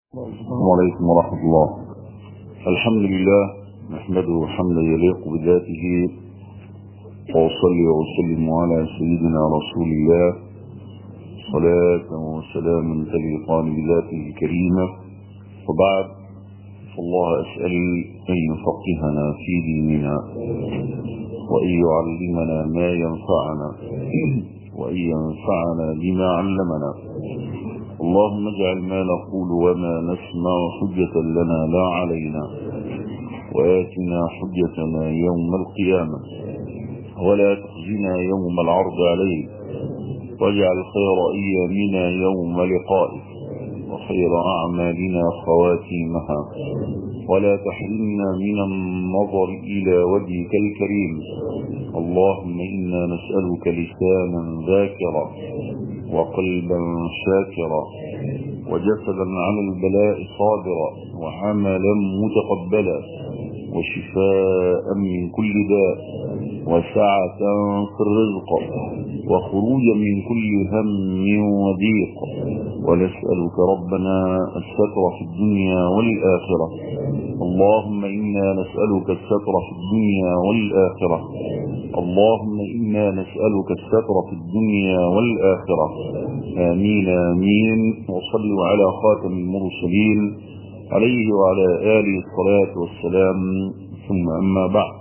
السلام عليكم ورحمة الله. الحمد لله نحمده حمدا يليق بذاته، وأصلي وأسلم على سيدنا رسول الله صلاة وسلام تليقان بذاته الكريمة. وبعد، فالله أسأل أن يفقهنا في ديننا، وأن يعلمنا ما ينفعنا، وأن ينفعنا بما علمنا. اللهم اجعل ما نقول وما نسمع حجة لنا لا علينا، وآتنا حجتنا يوم القيامة، ولا تخزنا يوم العرض عليك، واجعل خير أيامنا يوم لقائك، وخير أعمالنا خواتيمها، ولا تحرمنا من النظر إلى وجهك الكريم. اللهم إنا نسألك لسانا ذاكرا، وقلبا شاكرا، وجسدا على البلاء صابرا، وعملا متقبلا، وشفاء من كل داء، وسعة في الرزق، وخروجا من كل هم وضيق. ونسألك ربنا الستر في الدنيا والآخرة. اللهم إنا نسألك الستر في الدنيا والآخرة. اللهم إنا نسألك الستر في الدنيا والآخرة. آمين آمين. وصلوا على خاتم المرسلين عليه وعلى آله الصلاة والسلام، ثم أما بعد.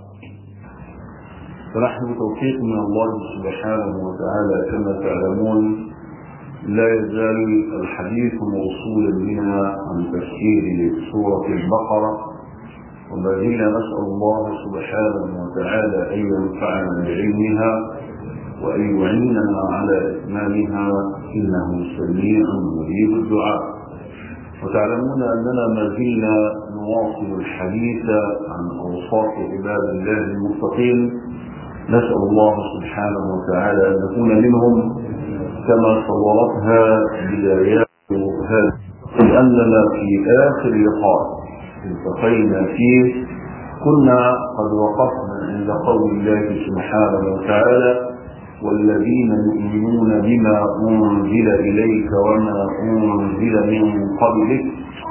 فنحن بتوفيق من الله سبحانه وتعالى كما تعلمون لا يزال الحديث موصولا بنا عن تفسير سورة البقرة، وما زلنا نسأل الله سبحانه وتعالى أن ينفعنا بعلمها وأن يعيننا على إتمامها، إنه سميع مجيب الدعاء. وتعلمون أننا ما زلنا نواصل الحديث عن أوصاف عباد الله المتقين. نسأل الله سبحانه وتعالى أن نكون منهم كما صورتها بدايات هذا، لأننا في آخر لقاء التقينا فيه كنا قد وقفنا عند قول الله سبحانه وتعالى: والذين يؤمنون بما أنزل إليك وما أنزل من قبلك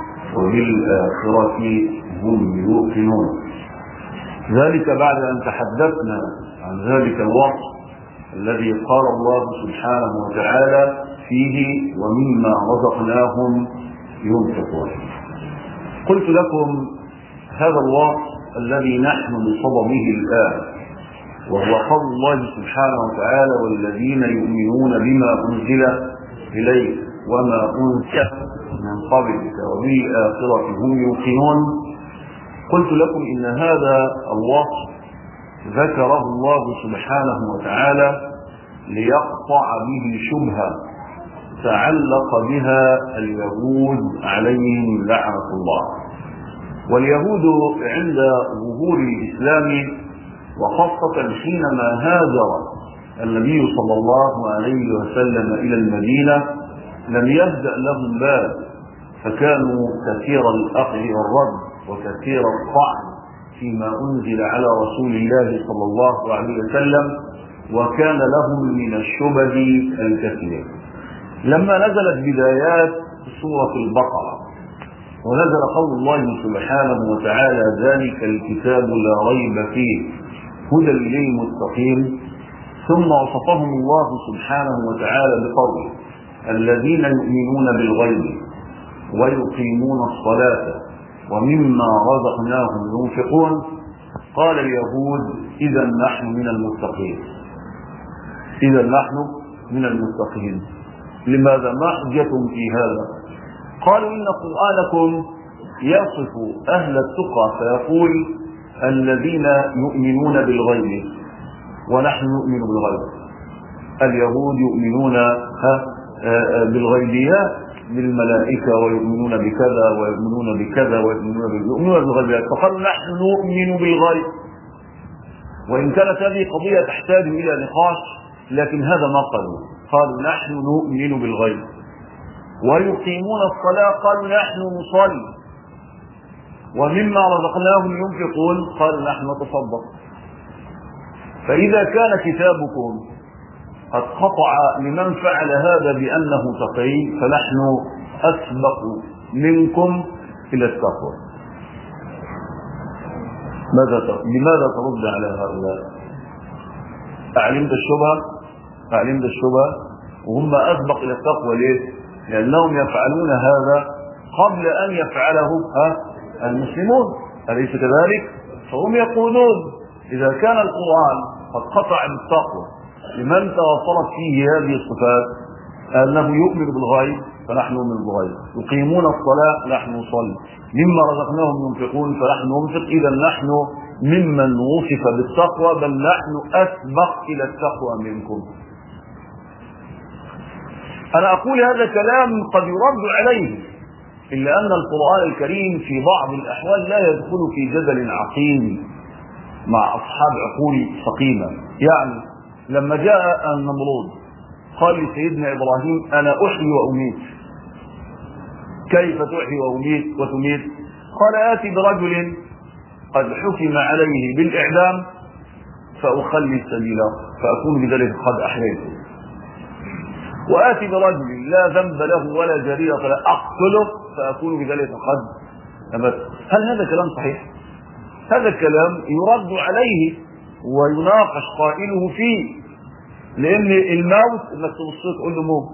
وبالآخرة هم يوقنون. ذلك بعد أن تحدثنا عن ذلك الوصف الذي قال الله سبحانه وتعالى فيه: ومما رزقناهم ينفقون. قلت لكم هذا الوصف الذي نحن بصدده الآن، وهو قول الله سبحانه وتعالى: والذين يؤمنون بما أنزل إليك وما أنزل من قبلك وبالآخرة هم يوقنون. قلت لكم إن هذا الوصف ذكره الله سبحانه وتعالى ليقطع به شبهة تعلق بها اليهود عليهم لعنة الله. واليهود عند ظهور الإسلام، وخاصة حينما هاجر النبي صلى الله عليه وسلم إلى المدينة، لم يهدأ لهم بال، فكانوا كثير الأخذ والرد وكثير الطعن فيما أنزل على رسول الله صلى الله عليه وسلم، وكان لهم من الشبه الكثير. لما نزلت بدايات سورة البقرة ونزل قول الله سبحانه وتعالى: ذلك الكتاب لا ريب فيه هدى للمتقين، ثم وصفهم الله سبحانه وتعالى بقوله: الذين يؤمنون بالغيب ويقيمون الصلاة ومما رزقناهم ينفقون، قال اليهود: إذا نحن من المتقين. إذا نحن من المتقين. لماذا؟ ما حجتهم في هذا؟ قالوا: إن قرآنكم يصف أهل التقى فيقول: الذين يؤمنون بالغيب ونحن نؤمن بالغيب. اليهود يؤمنون بالغيبيات، بالملائكة، ويؤمنون بكذا ويؤمنون بكذا ويؤمنون بالغيبيات، فقالوا: نحن نؤمن بالغيب. وإن كانت هذه قضية تحتاج إلى نقاش، لكن هذا ما قالوا نحن نؤمن بالغيب. ويقيمون الصلاة، قالوا نحن نصلي. ومما رزقناهم ينفقون، قالوا نحن نتصدق. فإذا كان كتابكم قد قطع لمن فعل هذا بأنه تقي، فنحن أسبق منكم إلى التقوى. لماذا ترد على هؤلاء؟ أعلمت الشبهة وهم أسبق إلى التقوى. ليه؟ لأنهم يفعلون هذا قبل أن يفعله المسلمون، أليس كذلك؟ فهم يقولون إذا كان القرآن قد قطع بالتقوى لمن توفرت فيه هذه الصفات، أنه يؤمن بالغيب فنحن نؤمن بالغيب، يقيمون الصلاة نحن نصلي، مما رزقناهم ينفقون فنحن ننفق، إذا نحن ممن وصف بالتقوى، بل نحن أسبق إلى التقوى منكم. أنا أقول هذا كلام قد يرد عليه، إلا أن القرآن الكريم في بعض الأحوال لا يدخل في جدل عقيم مع أصحاب عقول سقيمة. يعني لما جاء النمرود قال لسيدنا إبراهيم أنا أحيي وأميت. كيف تحيي وتميت؟ قال آتي برجل قد حكم عليه بالإعدام فأخلي سبيله فأكون بذلك قد أحييته، وآتي برجل لا ذنب له ولا جريرة فلا أقتله فأكون بذلك قد أمت. هل هذا كلام صحيح؟ هذا الكلام يرد عليه ويناقش قائله فيه، لأن الموت انك تبص تقول له موت،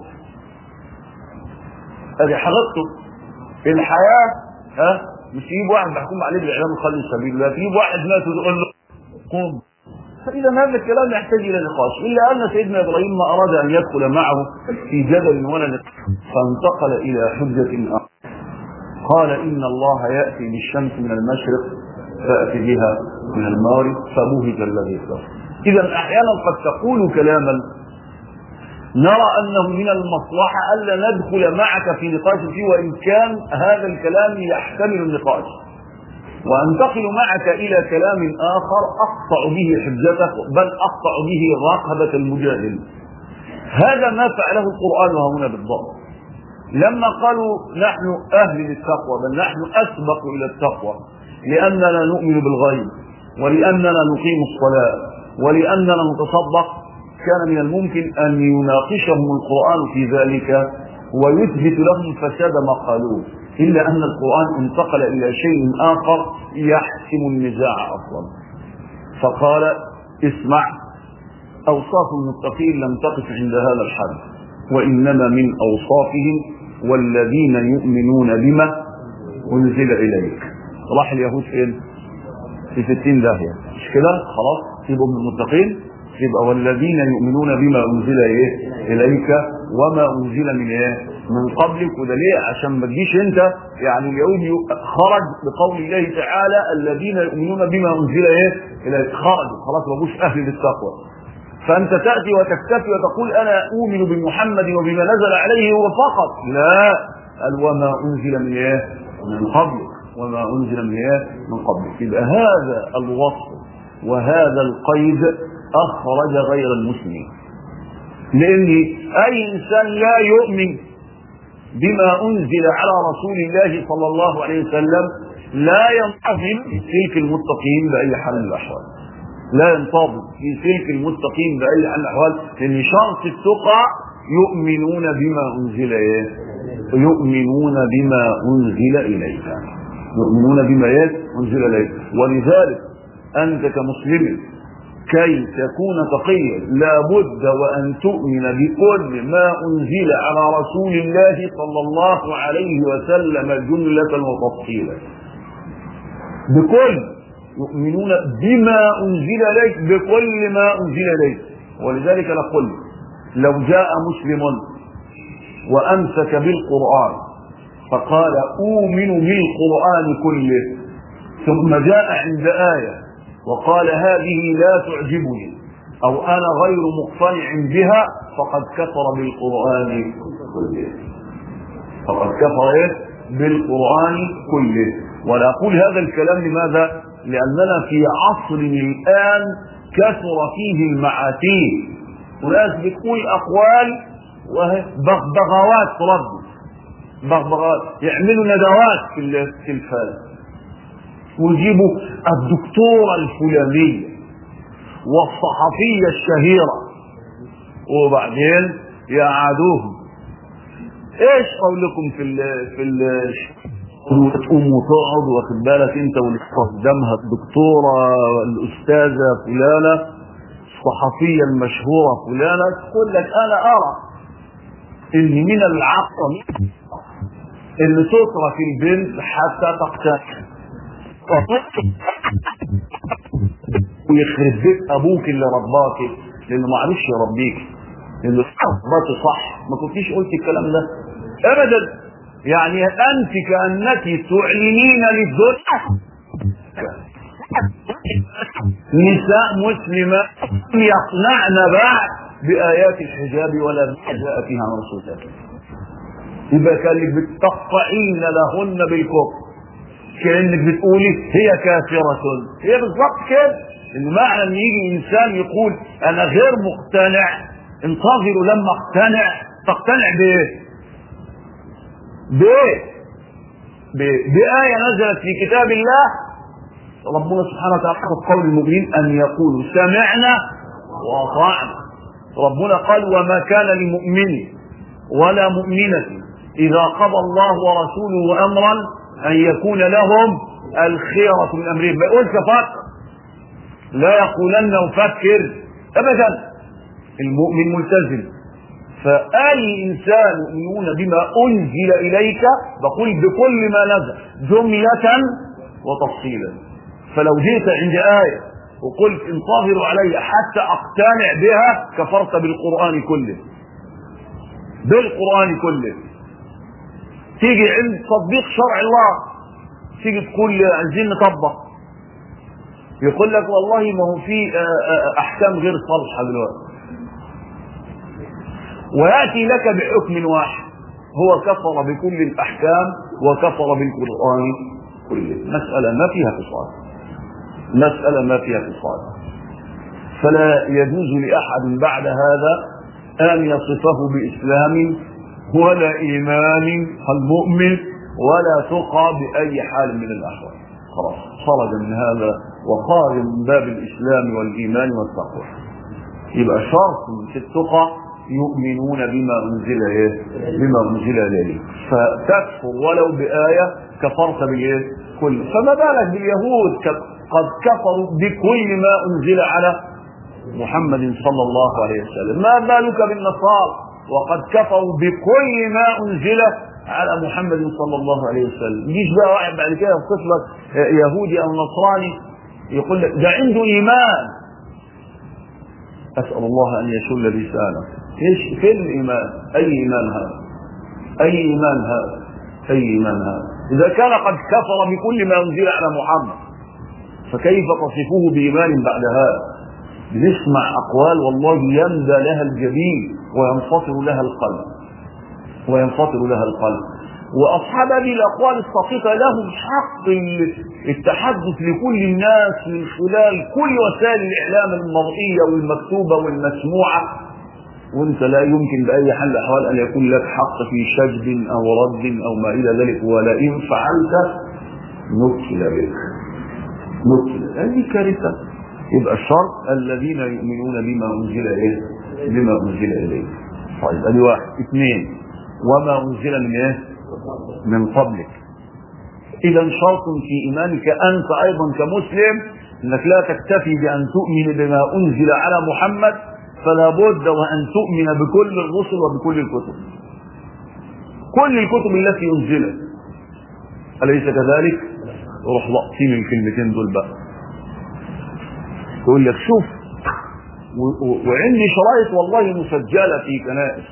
ادي حقيقته. الحياة مش تجيب واحد محكوم عليه بالإعدام وخلي سبيله، لا تجيب واحد مات وتقول له قم. فإذا هذا الكلام يحتاج إلى نقاش، إلا أن سيدنا إبراهيم ما أراد أن يدخل معه في جدل ولا نقاش، فانتقل إلى حجة آخر. قال إن الله يأتي بالشمس من المشرق فأتي بها من المغرب فبهت الذي كفر. إذا أحيانا قد تقول كلاما نرى أنه من المصلحة ألا ندخل معك في نقاش فيه، وإن كان هذا الكلام يحتمل النقاش، وأنتقل معك إلى كلام آخر أقطع به حجتك، بل أقطع به رقبة المجادل. هذا ما فعله القرآن وهنا بالضبط. لما قالوا نحن أهل للتقوى، بل نحن أسبق إلى التقوى، لأننا نؤمن بالغيب، ولأننا نقيم الصلاة، ولأننا نتصدق، كان من الممكن أن يناقشهم القرآن في ذلك ويثبت لهم فساد ما قالوه، إلا أن القرآن انتقل إلى شيء آخر يحسم النزاع أصلا. فقال اسمع، أوصاف المتقين لم تقف عند هذا الحد، وإنما من أوصافهم والذين يؤمنون بما أنزل إليك. راح اليهود فين؟ في 60 داهية، مش كده؟ خلاص يبقوا من المتقين، يبقى والذين يؤمنون بما أنزل إليك وما أنزل من قبلك. وده ليه؟ عشان ما تجيش انت يعني اليهود خرج بقول الله تعالى الذين يؤمنون بما أنزل إليك، خرجوا خلاص ما بقوش أهل للتقوى. فأنت تأتي وتكتفي وتقول أنا أؤمن بمحمد وبما نزل عليه هو فقط، لا، قال وما أنزل من قبلك، وما أنزل من قبلك. يبقى هذا الوصف وهذا القيد أخرج غير المسلمين، لأن أي إنسان لا يؤمن بما أنزل على رسول الله صلى الله عليه وسلم لا ينتظم في سلك المتقين بأي حال من الأحوال، لا ينتظم في سلك المتقين بأي حال من الأحوال، لأن شرط التقى يؤمنون بما أنزل يؤمنون بما أنزل إليك، يؤمنون بما أنزل إليك. ولذلك أنت كمسلم كي تكون تقيا لابد وأن تؤمن بكل ما أنزل على رسول الله صلى الله عليه وسلم جملة وتفصيلا، بكل، يؤمنون بما أنزل إليك، بكل ما أنزل إليك. ولذلك نقول لو جاء مسلم وأمسك بالقرآن فقال أؤمن بالقرآن كله، ثم جاء عند آية وقال هذه لا تعجبني أو أنا غير مقتنع بها، فقد كفر بالقرآن كله، فقد كفر بالقرآن كله. ولا أقول هذا الكلام لماذا؟ لأننا في عصر الآن كثر فيه المعاتيه، وناس بتقول أقوال وبغبغاوات تردد، بغبغاوات يعملوا ندوات في التلفاز ويجيبوا الدكتورة الفلانية والصحفية الشهيرة، وبعدين يقعدوهم ايش قولكم تقوم وتقعد واخد بالك انت واللي قدامها الدكتوره الاستاذه فلانه الصحفيه المشهوره فلانه تقول لك انا ارى ان من العقل اللي تترك البنت حتى تقتنع ويخرب بيت ابوك اللي رباك لانه ما عرفش يربيك، لانه رباك صح ما كنتيش قلت الكلام ده ابدا. يعني انت كانك تعلنين للدنيا نساء مسلمات يقنعن بعد بايات الحجاب ولا جاء فيها عن رسول الله، يبقى كانك بتقطعين لهن بالكفر، كانك بتقولي هي كافره، هي بالظبط كده. ان معنى ان يجي انسان يقول انا غير مقتنع، انتظروا لما اقتنع. تقتنع بايه؟ بآية نزلت في كتاب الله. ربنا سبحانه وتعالى قول المؤمنين أن يقولوا سمعنا وأطعنا. ربنا قال وما كان لمؤمن ولا مؤمنة إذا قضى الله ورسوله أمرا أن يكون لهم الخيرة من أمرهم. ما يقولش فكر، لا يقولن وفكر أبدا. المؤمن ملتزم. فأي إنسان يؤمنون بما أنزل إليك بقول بكل ما نزل جملة وتفصيلا. فلو جئت عند آية وقلت انتظروا علي حتى أقتنع بها كفرت بالقرآن كله، بالقرآن كله. تيجي عند تطبيق شرع الله تيجي تقول عايزين نطبق، يقول لك والله ما هو في أحكام غير صالحة دلوقتي، ويأتي لك بحكم واحد هو كفر بكل الأحكام وكفر بالقرآن كله. مسألة ما فيها فصال، مسألة ما فيها فصال. فلا يجوز لأحد بعد هذا أن يصفه بإسلام ولا إيمان المؤمن ولا تقى بأي حال من الأحوال. خلاص خرج من هذا وخارج من باب الإسلام والإيمان والتقوى. يبقى شرط في التقى يؤمنون بما أنزل إليه. فتكفر ولو بآية كفرت بالإيه؟ كل. فما بالك باليهود قد كفروا بكل ما أنزل على محمد صلى الله عليه وسلم. ما بالك بالنصارى وقد كفروا بكل ما أنزل على محمد صلى الله عليه وسلم. يجيش بقى واحد بعد كده يوصف لك يهودي أو نصراني يقول لك ده عنده إيمان. أسأل الله أن يشل لسانه. ايش فين الايمان؟ اي ايمان هذا؟ اي ايمان هذا؟ اي ايمان هذا؟ اذا كان قد كفر بكل ما انزل على محمد فكيف تصفوه بايمان بعد هذا؟ بنسمع اقوال والله يندى لها الجبين وينفطر لها القلب، وينفطر لها القلب. واصحاب هذه الاقوال الساقطه لهم حق التحدث لكل الناس من خلال كل وسائل الاعلام المرئيه والمكتوبه والمسموعه، وانت لا يمكن باي حال من الاحوال ان يكون لك حق في شجب او رد او ما الى ذلك، ولئن فعلت نكل بك. نكل هذه كارثه. يبقى الشرط الذين يؤمنون بما انزل اليه، بما انزل اليه. طيب ادي واحد. اثنين وما انزل من ايه؟ من قبلك. اذا شرط في ايمانك انت ايضا كمسلم انك لا تكتفي بان تؤمن بما انزل على محمد، فلا بد وأن تؤمن بكل الرسل وبكل الكتب، كل الكتب التي أنزلت. أليس كذلك؟ روح لقطين الكلمتين دول بقى. يقول لك شوف، وعندي شرائط والله مسجلة في كنائس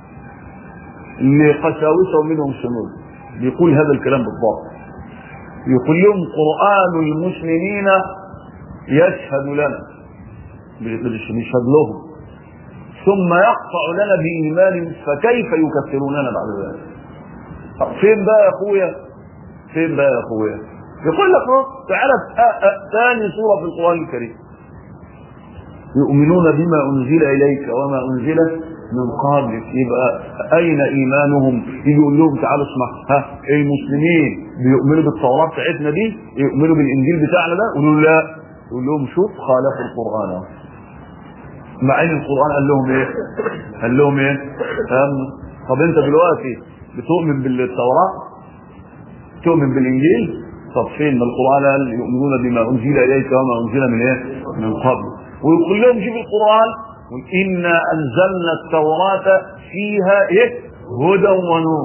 لقساوسة ومنهم سنود بيقول هذا الكلام بالضبط. يقول لهم قرآن المسلمين يشهد لنا، بيشهد لهم، ثم يقطع لنا بإيمان، فكيف يكفروننا بعد ذلك؟ فين بقى يا اخويا؟ فين بقى يا اخويا؟ يقول لك تعالى ثاني سورة في القرآن الكريم، يؤمنون بما أنزل إليك وما أنزل من قبلك. يبقى أين إيمانهم؟ يقول لهم تعالوا اسمع، المسلمين بيؤمنوا بالتوراة بتاعتنا دي، يؤمنوا بالإنجيل بتاعنا ده؟ يقولوا لا. يقول لهم شوف خالفوا القرآن، مع ان القرآن قال لهم ايه؟ قال لهم ايه؟ طب انت دلوقتي بتؤمن بالتوراة؟ تؤمن بالانجيل؟ طب فين ما القرآن قال يؤمنون بما انزل اليك وما انزل من ايه؟ من قبل. ويقول لهم شوف القرآن إنا أنزلنا التوراة فيها إيه؟ هدى ونور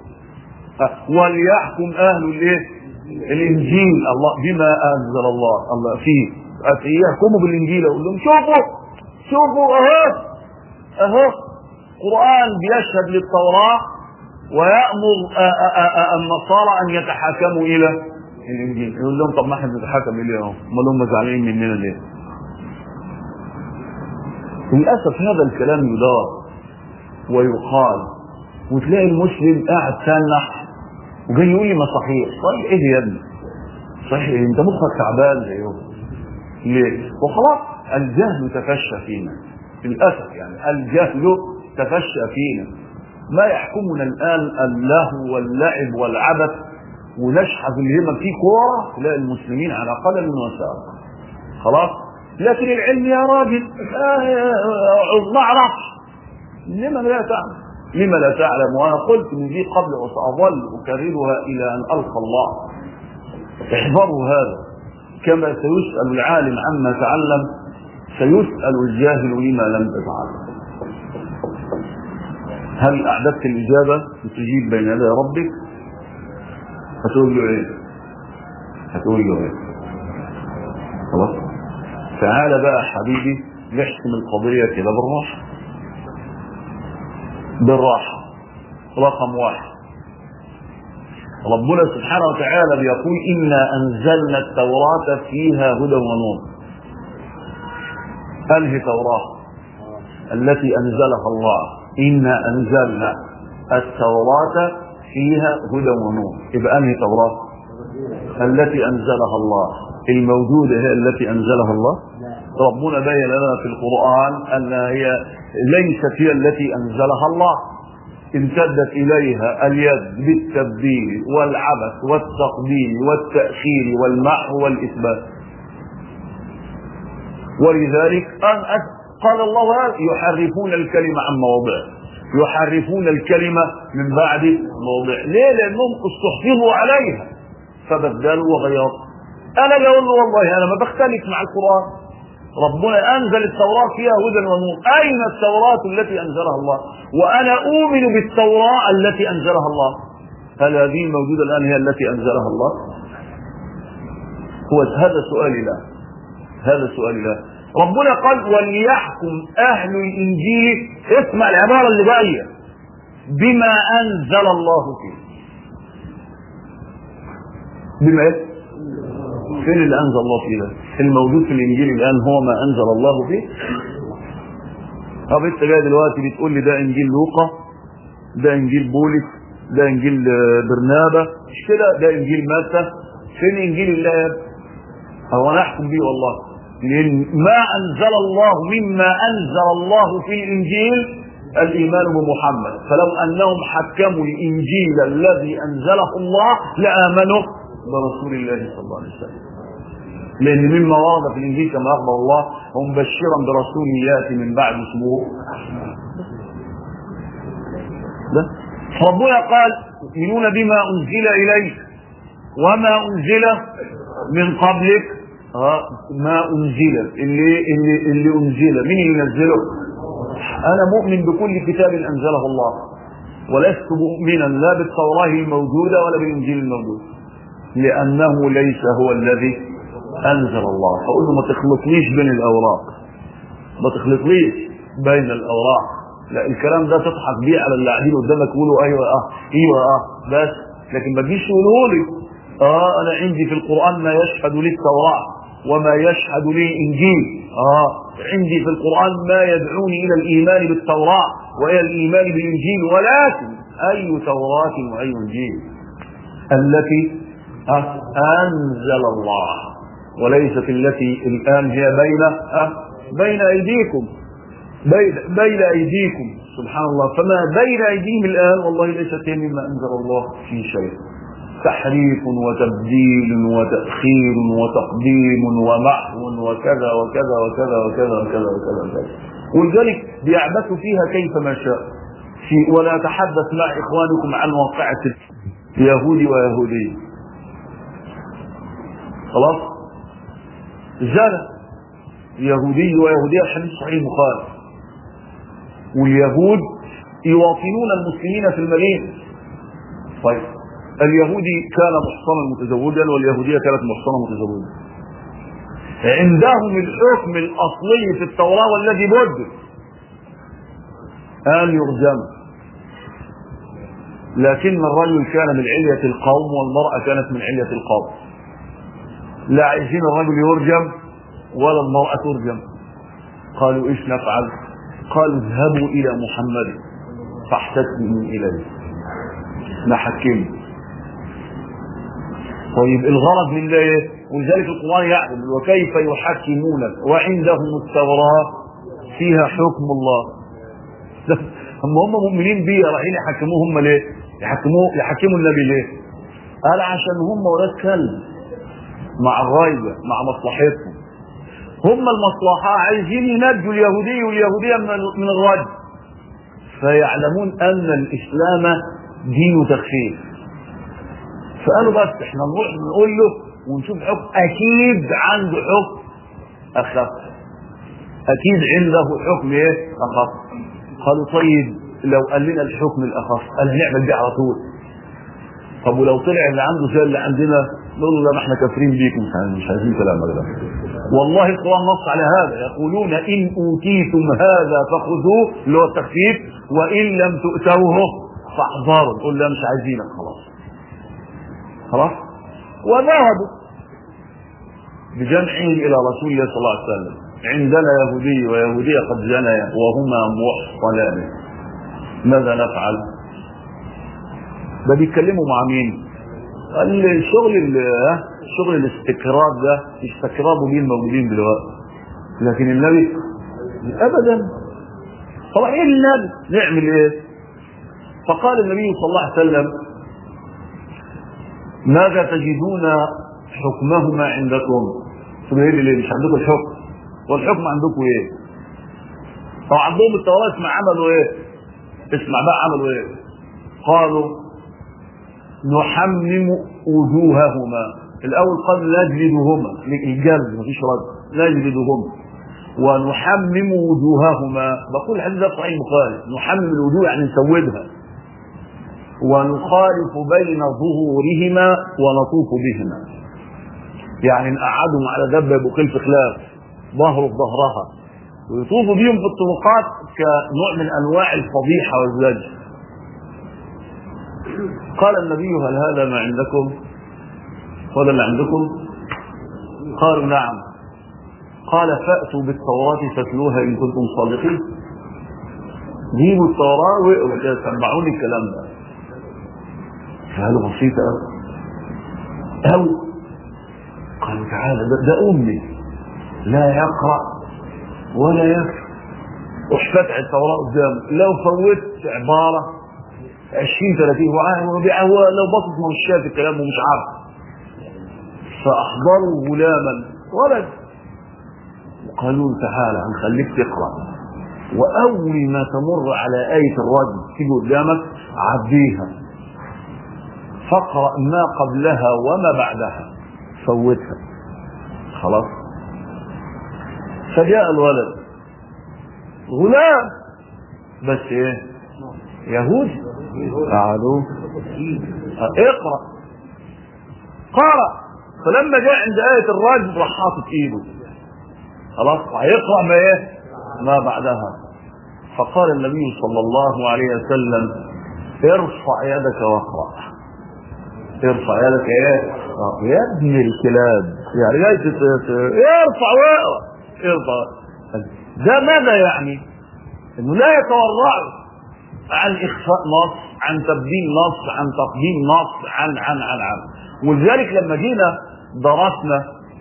وليحكم أهل الإيه؟ الإنجيل الله بما أنزل الله فيه يحكموا بالإنجيل. يقول لهم شوفوا أهو القرآن بيشهد للتوراة ويأمر النصارى أن يتحاكموا إلى الإنجيل. يقول لهم طب ما احنا نتحاكم إليهم، ما هم زعلانين مننا ليه؟ للأسف هذا الكلام يدار ويقال، وتلاقي المسلم قاعد سانح وجاي يقول لي ما صحيح. صحيح ايه يا ابني؟ صحيح ايه؟ انت مخك تعبان زيهم ليه؟ وخلاص الجهل تفشى فينا للأسف، يعني الجهل تفشى فينا. ما يحكمنا الآن اللهو واللعب والعبث ونشحذ الهمة في كورة، تلاقي المسلمين على قدم وساق خلاص. لكن العلم يا راجل ما اعرفش. لما لا تعلم؟ وانا قلت من دي قبل وساظل اكررها الى ان القى الله. احذروا هذا، كما سيسال العالم عما تعلم سيسال الجاهل لما لم تتعلم. هل اعددت الاجابه تجيب بين يدي ربك؟ هتقول له ايه؟ خلاص. تعال بقى حبيبي نحسم القضية كده بالراحة. رقم 1، ربنا سبحانه وتعالى بيقول إنا أنزلنا التوراة فيها هدى ونور. أنهي توراة؟ التي أنزلها الله. إنا أنزلنا التوراة فيها هدى ونور. يبقى أنهي توراة؟ التي أنزلها الله. الموجودة هي التي أنزلها الله. ربنا بين لنا في القرآن أنها هي ليست هي التي أنزلها الله، امتدت إليها اليد بالتبديل والعبث والتقديم والتأخير والمحو والإثبات. ولذلك قال الله يحرفون الكلمة عن مواضعه، يحرفون الكلمة من بعد مواضعه. ليه؟ لأنهم استحفظوا عليها فبدلوا وغيروا. أنا بقول له والله أنا ما بختلف مع القرآن. ربنا أنزل التوراة فيها هدى ونور. أين التوراة التي أنزلها الله؟ وأنا أؤمن بالتوراة التي أنزلها الله. هل هذه الموجودة الآن هي التي أنزلها الله؟ هذا سؤالي لا. ربنا قال وليحكم أهل الإنجيل، اسمع العبارة اللي جاية، بما أنزل الله فيه. بما إيه؟ فين اللي أنزل الله فيه ده؟ الموجود في الإنجيل الآن هو ما أنزل الله فيه. طب أنت جاي دلوقتي بتقول لي ده إنجيل لوقا، ده إنجيل بولس، ده إنجيل برنابا، مش كده؟ ده إنجيل متى. فين إنجيل الله؟ هو أنا أحكم بيه والله، لأن ما أنزل الله مما أنزل الله في الإنجيل الإيمان بمحمد. فلو أنهم حكموا الإنجيل الذي أنزله الله لآمنوا برسول الله صلى الله عليه وسلم. لأن مما ورد في الإنجيل كما أخبر الله ومبشرا برسول يأتي من بعد اسمه ده. ربنا قال يؤمنون بما أنزل إليك وما أنزل من قبلك. ما أنزل اللي أنزل، مين اللي نزله؟ أنا مؤمن بكل كتاب أنزله الله، ولست مؤمنا لا بالتوراة الموجودة ولا بالإنجيل الموجود، لأنه ليس هو الذي أنزل الله. فأقول له ما تخلطليش بين الأوراق، ما تخلطليش بين الأوراق. لا، الكلام ده تضحك بيه على اللي قاعدين قدامك يقولوا أيوة بس، لكن ما تجيش تقولوا لي أنا عندي في القرآن ما يشهد لي التوراة وما يشهد لي الإنجيل. عندي في القرآن ما يدعوني إلى الإيمان بالتوراة وإلى الإيمان بالإنجيل، ولكن أي توراة وأي إنجيل؟ التي أنزل الله، وليست التي الآن هي بين أيديكم، بين أيديكم. سبحان الله. فما بين أيديهم الآن والله ليست هي مما أنزل الله في شيء. تحريف وتبديل وتأخير وتقديم ومحو وكذا وكذا وكذا وكذا وكذا وكذا وكذا. ولذلك بيعبثوا فيها كيفما شاء. ولا تحدث مع إخوانكم عن واقعة يهودي ويهودي. خلاص زال يهودي ويهودية، الحديث صحيح البخاري. واليهود يواطنون المسلمين في المدينة. طيب اليهودي كان محصنا متزوجا واليهودية كانت محصنة متزوجة. عندهم الحكم الأصلي في التوراة والذي بدل أن يرجم، لكن الرجل كان من علية القوم والمرأة كانت من علية القوم. لا عايزين الرجل يرجم ولا المرأة ترجم. قالوا ايش نفعل؟ قالوا اذهبوا إلى محمد فاحتسبوا إليه نحكمه. طيب الغرض من ده ايه؟ ولذلك القرآن يعلم وكيف يحكمونك وعندهم التوراة فيها حكم الله. هم مؤمنين بيه رايحين يحكموه هم ليه؟ يحكموا النبي ليه؟ قال عشان هم ولاد كلب مع الرايبة مع مصلحتهم. هم المصلحة عايزين ينجوا اليهودي واليهودية من الرجل، فيعلمون أن الإسلام دين تخفيف. فقالوا بس احنا نروح نقول له ونشوف حكم أكيد عنده حكم أخف، أكيد عنده حكم إيه أخف. قالوا طيب لو قال لنا الحكم الأخف قال هنعمل بيه على طول. طب ولو طلع اللي عنده زي اللي عندنا نقول له لا ما احنا كافرين بيكم مش عايزين كلام ده. والله القرآن نص على هذا، يقولون إن أوتيتم هذا فخذوه اللي هو التخفيف وإن لم تؤتوه فاحذروا. قل لا مش عايزينك خلاص. وذهبوا بجمعهم إلى رسول الله صلى الله عليه وسلم. عندنا يهودي ويهودية قد زنيا وهما محصنان، ماذا نفعل؟ ده بيتكلموا مع مين؟ شغل الاستكرار ده استكرابوا بيه الموجودين دلوقتي، لكن النبي ابدا. طبعا ايه النبي نعمل ايه؟ فقال النبي صلى الله عليه وسلم ماذا تجدون حكمهما عندكم؟ تقولوا ليه مش عندكم الحكم؟ والحكم عندكم ايه؟ طبعا عندهم التوراة اسمع عملوا ايه؟ اسمع بقى عملوا ايه؟ قالوا نحمم وجوههما. الاول قال نجلدهما، الجلد مفيش رد، نجلدهما ونحمم وجوههما. بقول الحديث ده صحيح البخاري. نحمم الوجوه يعني نسودها، ونخالف بين ظهورهما ونطوف بهما، يعني نقعدهم على دبه يبقوا خلف خلاف ظهره في ظهرها ويطوفوا بهم في الطرقات كنوع من انواع الفضيحه والزجر. قال النبي هل هذا ما عندكم؟ ولا اللي عندكم؟ قالوا نعم. قال فأتوا بالتوراة فاتلوها إن كنتم صادقين. جيبوا التوراة واقروا كده سمعوني الكلام ده. قالوا بسيطة أو قالوا تعالى ده أمي لا يقرأ ولا يكتب وفتح التوراة قدامه، لو فوت عبارة 20-30 هو لو بصت ما مش شايف الكلام ومش عارف. فأحضروا غلاما ولد وقالوا تعالى هنخليك تقرأ، وأول ما تمر على آية الرجم تيجي قدامك عديها فاقرأ ما قبلها وما بعدها فوتها خلاص. فجاء الولد غلام بس ايه يهودي، قعدوا اقرأ قرأ. فلما جاء عند آية الرجم راح حاطط ايده خلاص هيقرأ ما ايه ما بعدها. فقال النبي صلى الله عليه وسلم ارفع يدك واقرأ. ارفع يدك ايه يا ابن الكلاب، يعني جاي ارفع واقرأ ارفع. ده ماذا يعني؟ انه لا يتورعوا عن اخفاء نص، عن تبديل نص، عن تقديم نص، عن ولذلك لما جينا درسنا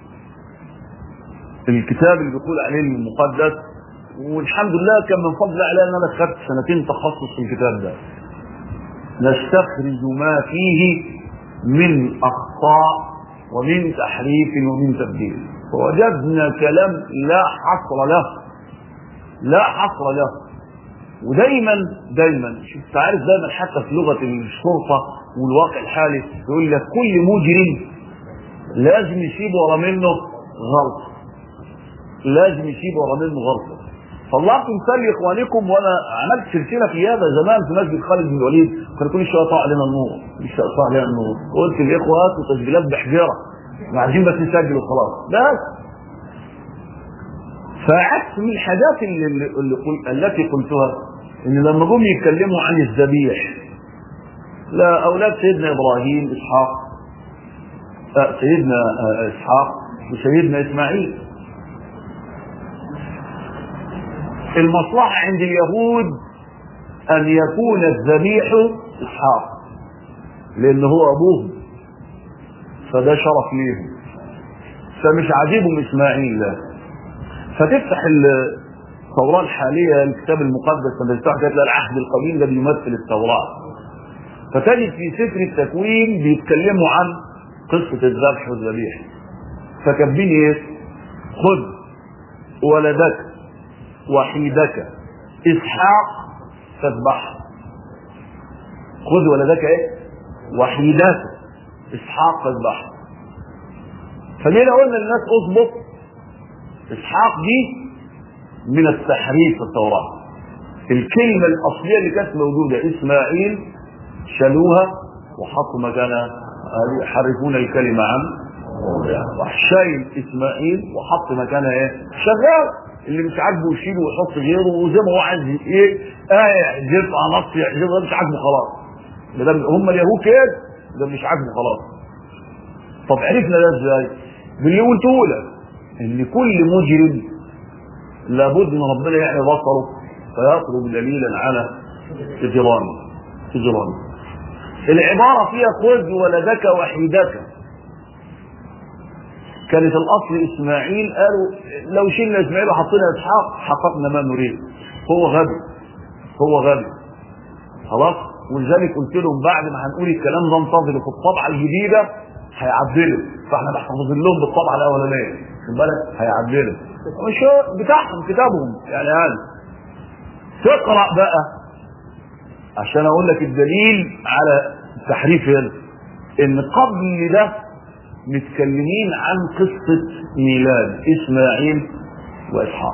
الكتاب اللي بيقول عليه المقدس، والحمد لله كان من فضل الله علي ان انا خدت 2 تخصص في الكتاب ده، نستخرج ما فيه من اخطاء ومن تحريف ومن تبديل، فوجدنا كلام لا حصر له ودايما شوف عارف دايما حتى في لغه الشرطه والواقع الحالي يقول لك كل مجرم لازم يسيب ورا منه غلطه، لازم يسيب ورا منه غلطه. فالله تمثال لاخوانكم. وانا عملت سلسله في هذا زمان في مسجد خالد بن الوليد، كان كل شويه طالع لنا النور، لسه طالع لنا النور، قلت للاخوه هاتوا تسجيلات بحجره، عايزين بس نسجل وخلاص بس. فعكس من الحاجات التي قلتها ان لما جم يتكلموا عن الذبيح، لا اولاد سيدنا ابراهيم سيدنا اسحاق وسيدنا اسماعيل، المصلحة عند اليهود أن يكون الذبيح إسحاق لأن هو أبوهم، فده شرف ليهم، فمش عاجبهم إسماعيل. لا فتفتح التوراة الحالية الكتاب المقدس لما تفتح تلاقي العهد القديم ده بيمثل التوراة، فتجد في سفر التكوين بيتكلموا عن قصة الذبح والذبيح، فكاتبين ايه؟ خذ ولدك وحيدك اسحاق فاذبحه. خذ ولدك ايه؟ وحيدك اسحاق فاذبحه. فليه قلنا للناس اضبط اسحاق دي من التحريف في التوراة، الكلمة الأصلية اللي كانت موجودة إسماعيل شالوها وحطوا مكانها يحرفون الكلمة عن شايل إسماعيل وحط مكانها ايه؟ شغال، اللي مش عاجبه يشيله ويحط غيره وزي ما هو عايز ايه يحذف نص يحذف، مش عاجبه خلاص. ده هم اليهود كده، ده مش عاجبه خلاص. طب عرفنا ده ازاي؟ باللي قلته لك ان كل مجرم لابد ان ربنا يحيي بصره فيطلب دليلا على اجرامه. العباره فيها خذ ولدك وحيدك، كانت الاصل اسماعيل، قالوا لو شلنا اسماعيل وحطينا اسحاق حققنا ما نريد. هو غبي خلاص. ولذلك قلت لهم بعد ما هنقول الكلام ده انتظروا في الطبعه الجديده هيعدلوا، فاحنا محتفظين لهم بالطبعه الاولانيه، خد بالك هيعدلوا مش بتاعهم كتابهم يعني. تقرا بقى عشان اقول لك الدليل على التحريف هنا، ان قبل ده متكلمين عن قصة ميلاد إسماعيل وإسحاق،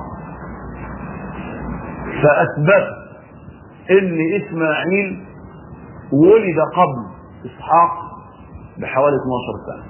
فأثبت إن إسماعيل ولد قبل إسحاق بحوالي 12 سنة.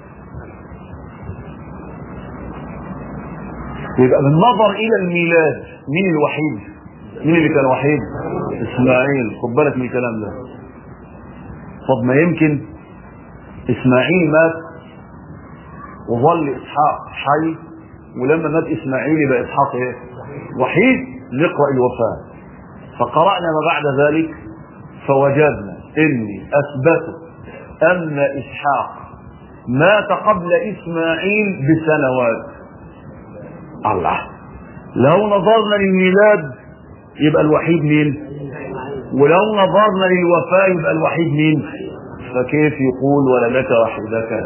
يبقى بالنظر إلى الميلاد مين الوحيد؟ مين اللي كان وحيد؟ إسماعيل. خد بالك من الكلام ده. طب ما يمكن إسماعيل مات وظل إسحاق حي، ولما مات إسماعيل يبقى إسحاق إيه؟ وحيد. نقرأ الوفاة، فقرأنا ما بعد ذلك فوجدنا إني أثبتوا أن إسحاق مات قبل إسماعيل بسنوات. الله، لو نظرنا للميلاد يبقى الوحيد مين؟ ولو نظرنا للوفاة يبقى الوحيد مين؟ فكيف يقول ولدك وحيدك؟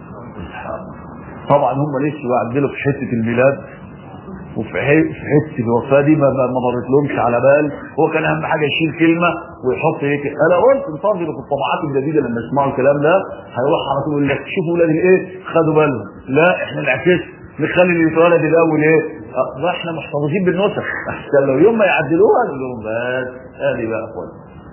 طبعا هم لسه يعدلوا في حته الميلاد وفي حته الوفاه دي ما مرت لهمش على بال. هو كان اهم حاجه يشيل كلمه ويحط هيك. انا قلت انتظروا في الطبعات الجديده لما يسمعوا الكلام ده هيروح على طول يقول لك شوفوا ولاد الايه خدوا بالهم. لا احنا العكس، نخلي اللي يتولد الاول ايه؟ احنا محتفظين بالنسخ احسن لو يوم ما يعدلوها نقول لهم بس ادي بقى اخوان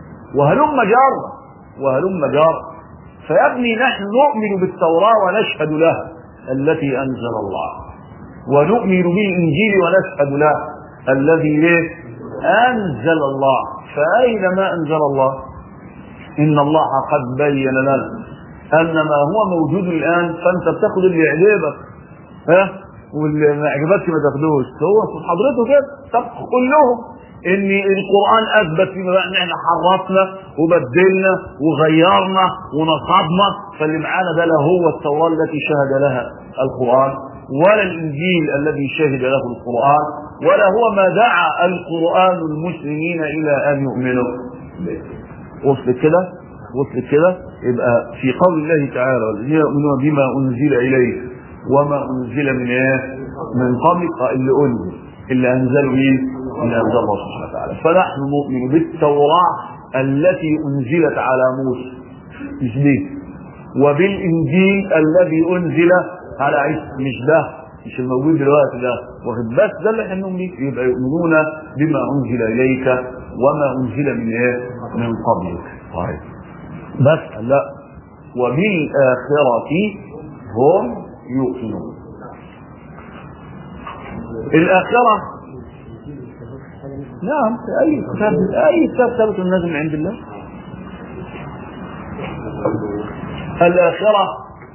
وهلم جار. فيا ابني نحن نؤمن بالتوراه ونشهد لها التي أنزل الله، ونؤمن بالإنجيل ونشهد له الذي أنزل الله. فأين ما أنزل الله؟ إن الله قد بين لنا أن ما هو موجود الآن، فأنت بتاخد اللي يعجبك واللي ما يعجبكش ما تاخدوش. هو حضرته كده. طب قل لهم ان القرآن اثبت فيما بقى ان احنا حرفنا وبدلنا وغيرنا ونصبنا، فاللي معانا ده لا هو التوراة التي شهد لها القرآن، ولا الانجيل الذي شهد له القرآن، ولا هو ما دعا القرآن المسلمين الى ان يؤمنوا به. وصلت كده؟ يبقى في قول الله تعالى والذين يؤمنون بما انزل اليه وما انزل من قبل، اللي انزل اللي انزلوا مين؟ من أنزل الله سبحانه وتعالى. فنحن نؤمن بالتوراة التي أنزلت على موسى مش دي، وبالإنجيل الذي أنزل على عيسى مش ده، مش الموجود دلوقتي ده، واخد بس ده اللي احنا نؤمن بيه. يبقى يؤمنون بما أنزل إليك وما أنزل من إيه؟ من قبلك. طيب بس لا، وبالآخرة هم يوقنون. الآخرة نعم أي كتاب ثابت النازل من عند الله. الآخرة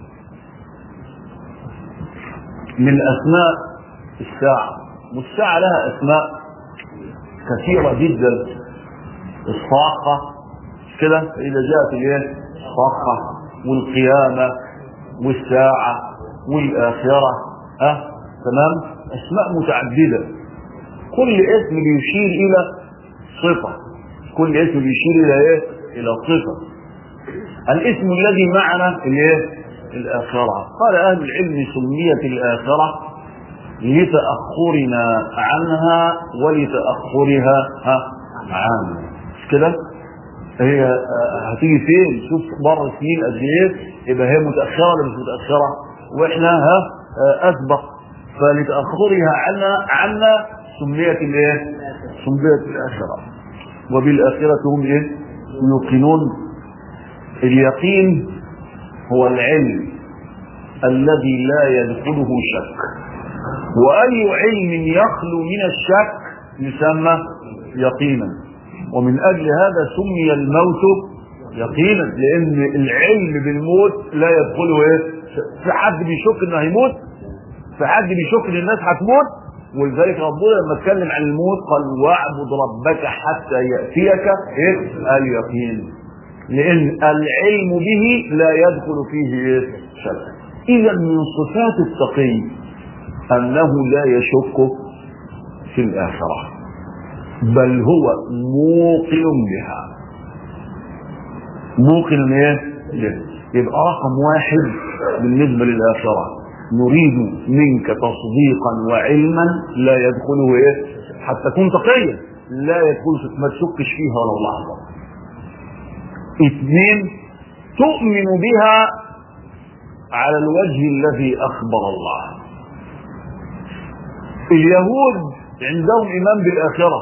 من أسماء الساعة، والساعة لها أسماء كثيرة جدا. الصاخة كده إذا جاءت الإيه؟ الصاخة والقيامة والساعة والآخرة تمام، أسماء متعددة، كل اسم بيشير إلى صفة، كل اسم بيشير إلى إيه؟ إلى صفة. الاسم الذي معنا الإيه؟ الآخرة. قال أهل العلم سميت الآخرة لتأخرنا عنها ولتأخرها عنها. مش كده؟ هي هتيجي فين؟ شوف بر سنين قد ايه، يبقى هي متأخرة ولا مش متأخرة؟ واحنا أسبق، فلتأخرها عنا سميت الايه؟ سميت الآخرة. وبالآخرة هم ايه؟ يوقنون. اليقين هو العلم الذي لا يدخله شك، وأي علم يخلو من الشك يسمى يقينا. ومن أجل هذا سمي الموت يقينا، لأن العلم بالموت لا يدخله ايه؟ في حد بيشك انه هيموت؟ في حد بيشك ان الناس هتموت؟ ولذلك ربنا لما اتكلم عن الموت قال واعبد ربك حتى يأتيك اليقين، لأن العلم به لا يدخل فيه شك. إذا من صفات التقي أنه لا يشك في الآخرة، بل هو موقن بها. موقن ايه؟ يبقى رقم واحد بالنسبة للآخرة، نريد منك تصديقا وعلما لا يدخله ايه؟ حتى تكون تقيا لا يدخل، ما تشكش فيها ولو لحظة. اثنين، تؤمن بها على الوجه الذي أخبر الله. اليهود عندهم إيمان بالآخرة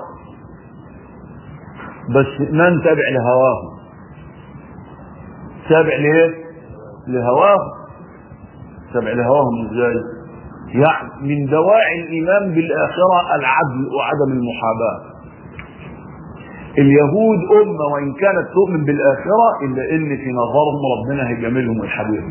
بس من تابع لهواهم. تابع ليه؟ لهواهم. تابع لهواهم ازاي؟ يعني من دواعي الإيمان بالآخرة العدل وعدم المحاباة. اليهود أمة وإن كانت تؤمن بالآخرة إلا إن في نظرهم ربنا هيجاملهم ويحبهم.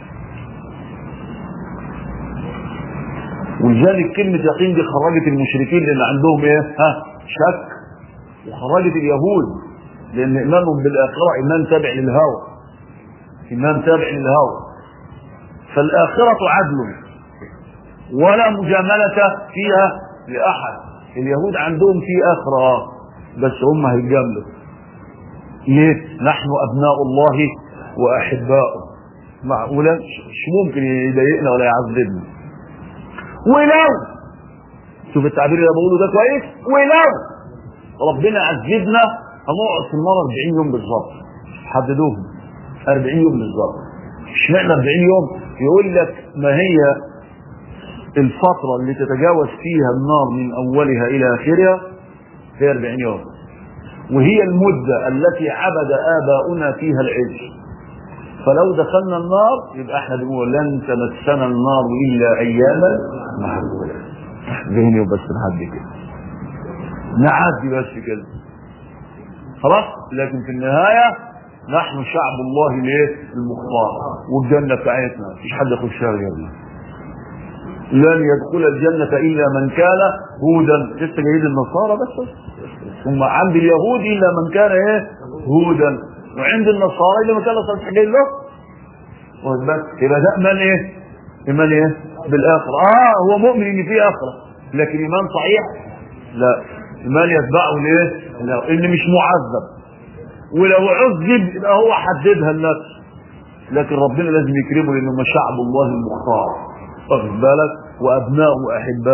ولذلك كلمة يقين دي خرجت المشركين لأن عندهم إيه؟ شك، وخرجت اليهود لأن إيمانهم بالآخرة إيمان تابع للهوى، إيمان تابع للهوى. فالآخرة عدل ولا مجاملة فيها لأحد. اليهود عندهم في آخرة بس هم هيجاملوا. ليه؟ نحن أبناء الله وأحباؤه. معقولة؟ مش ممكن يضايقنا ولا يعذبنا. ولو شوف التعبير اللي بقوله ده كويس، ولو ربنا عذبنا هنقعد في النار 40 يوم بالظبط. حددوهم 40 يوم بالظبط. اشمعنى 40 يوم؟ يقول لك ما هي الفترة اللي تتجاوز فيها النار من أولها إلى آخرها هي 40 يوم، وهي المدة التي عبد آباؤنا فيها العجل. فلو دخلنا النار يبقى احنا بنقول لن تمسنا النار إلا أياما معدودة. ذهني وبس نعدي كده، نعدي بس كده خلاص. لكن في النهاية نحن شعب الله ليه؟ المختار، والجنة بتاعتنا مفيش حد يخشها غيرنا. لن يدخل الجنة إلا من كان هودا. لسه جايين النصارى بس، ثم عند اليهود إلا من كان ايه؟ هودا، وعند النصارى إلا من كان صالحا له. يبقى ده إيمان ايه؟ إيمان ايه؟ بالآخرة. هو مؤمن إن في آخرة، لكن إيمان صحيح؟ لا. إيمان يتبعه ليه؟ لا. إن مش معذب، ولو عذب يبقى هو حددها لنفسه، لكن ربنا لازم يكرمه لأنه شعب الله المختار، واخد بالك؟ وأبناؤه وأحباؤه.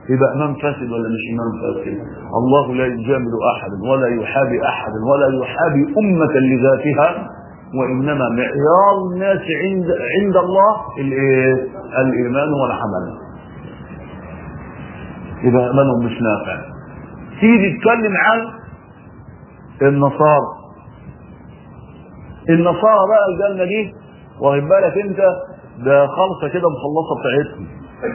يبقى امام فاسد ولا مش امام فاسد؟ الله لا يجامل احدا ولا يحابي احدا ولا يحابي امه لذاتها، وانما معيار الناس عند الله الايمان والعمل. يبقى ايمانهم مش نافع. تيجي تتكلم عن النصارى بقى الجنه دي، واخد بالك انت، ده خالصه كده مخلصه بتاعتهم،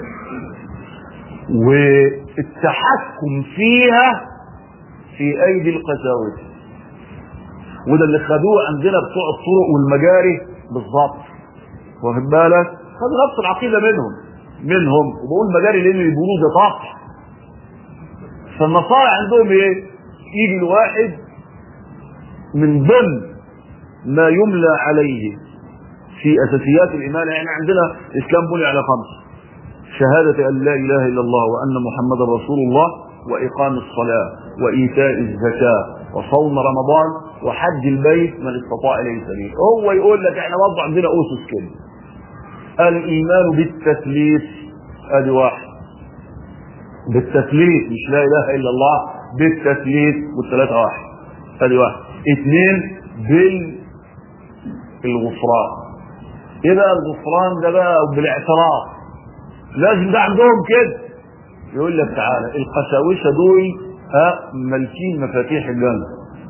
والتحكم فيها في ايدي القساوسه، وده اللي خدوه عندنا بتوع الطرق والمجاري بالظبط، واخد بالك، خدوا نفس العقيده منهم وبقول مجاري لان البنود ده طاح. فالنصارى عندهم ايه؟ يجي الواحد من ضمن ما يملى عليه في اساسيات الايمان، يعني عندنا الاسلام بني على 5: شهادة أن لا إله إلا الله وأن محمد رسول الله، وإقام الصلاة، وإيتاء الزكاة، وصوم رمضان، وحج البيت من استطاع إليه سبيل. هو يقول لك احنا برضه عندنا أسس كده: الإيمان بالتثليث، أدي 1، بالتثليث مش لا إله إلا الله، بالتثليث، والثلاثة 1، أدي 1. 2 بالغفران. إيه بقى الغفران ده بقى؟ بالاعتراف، لازم ده عندهم كده. يقول لك تعالى القساوسه دول مالكين مفاتيح الجنه،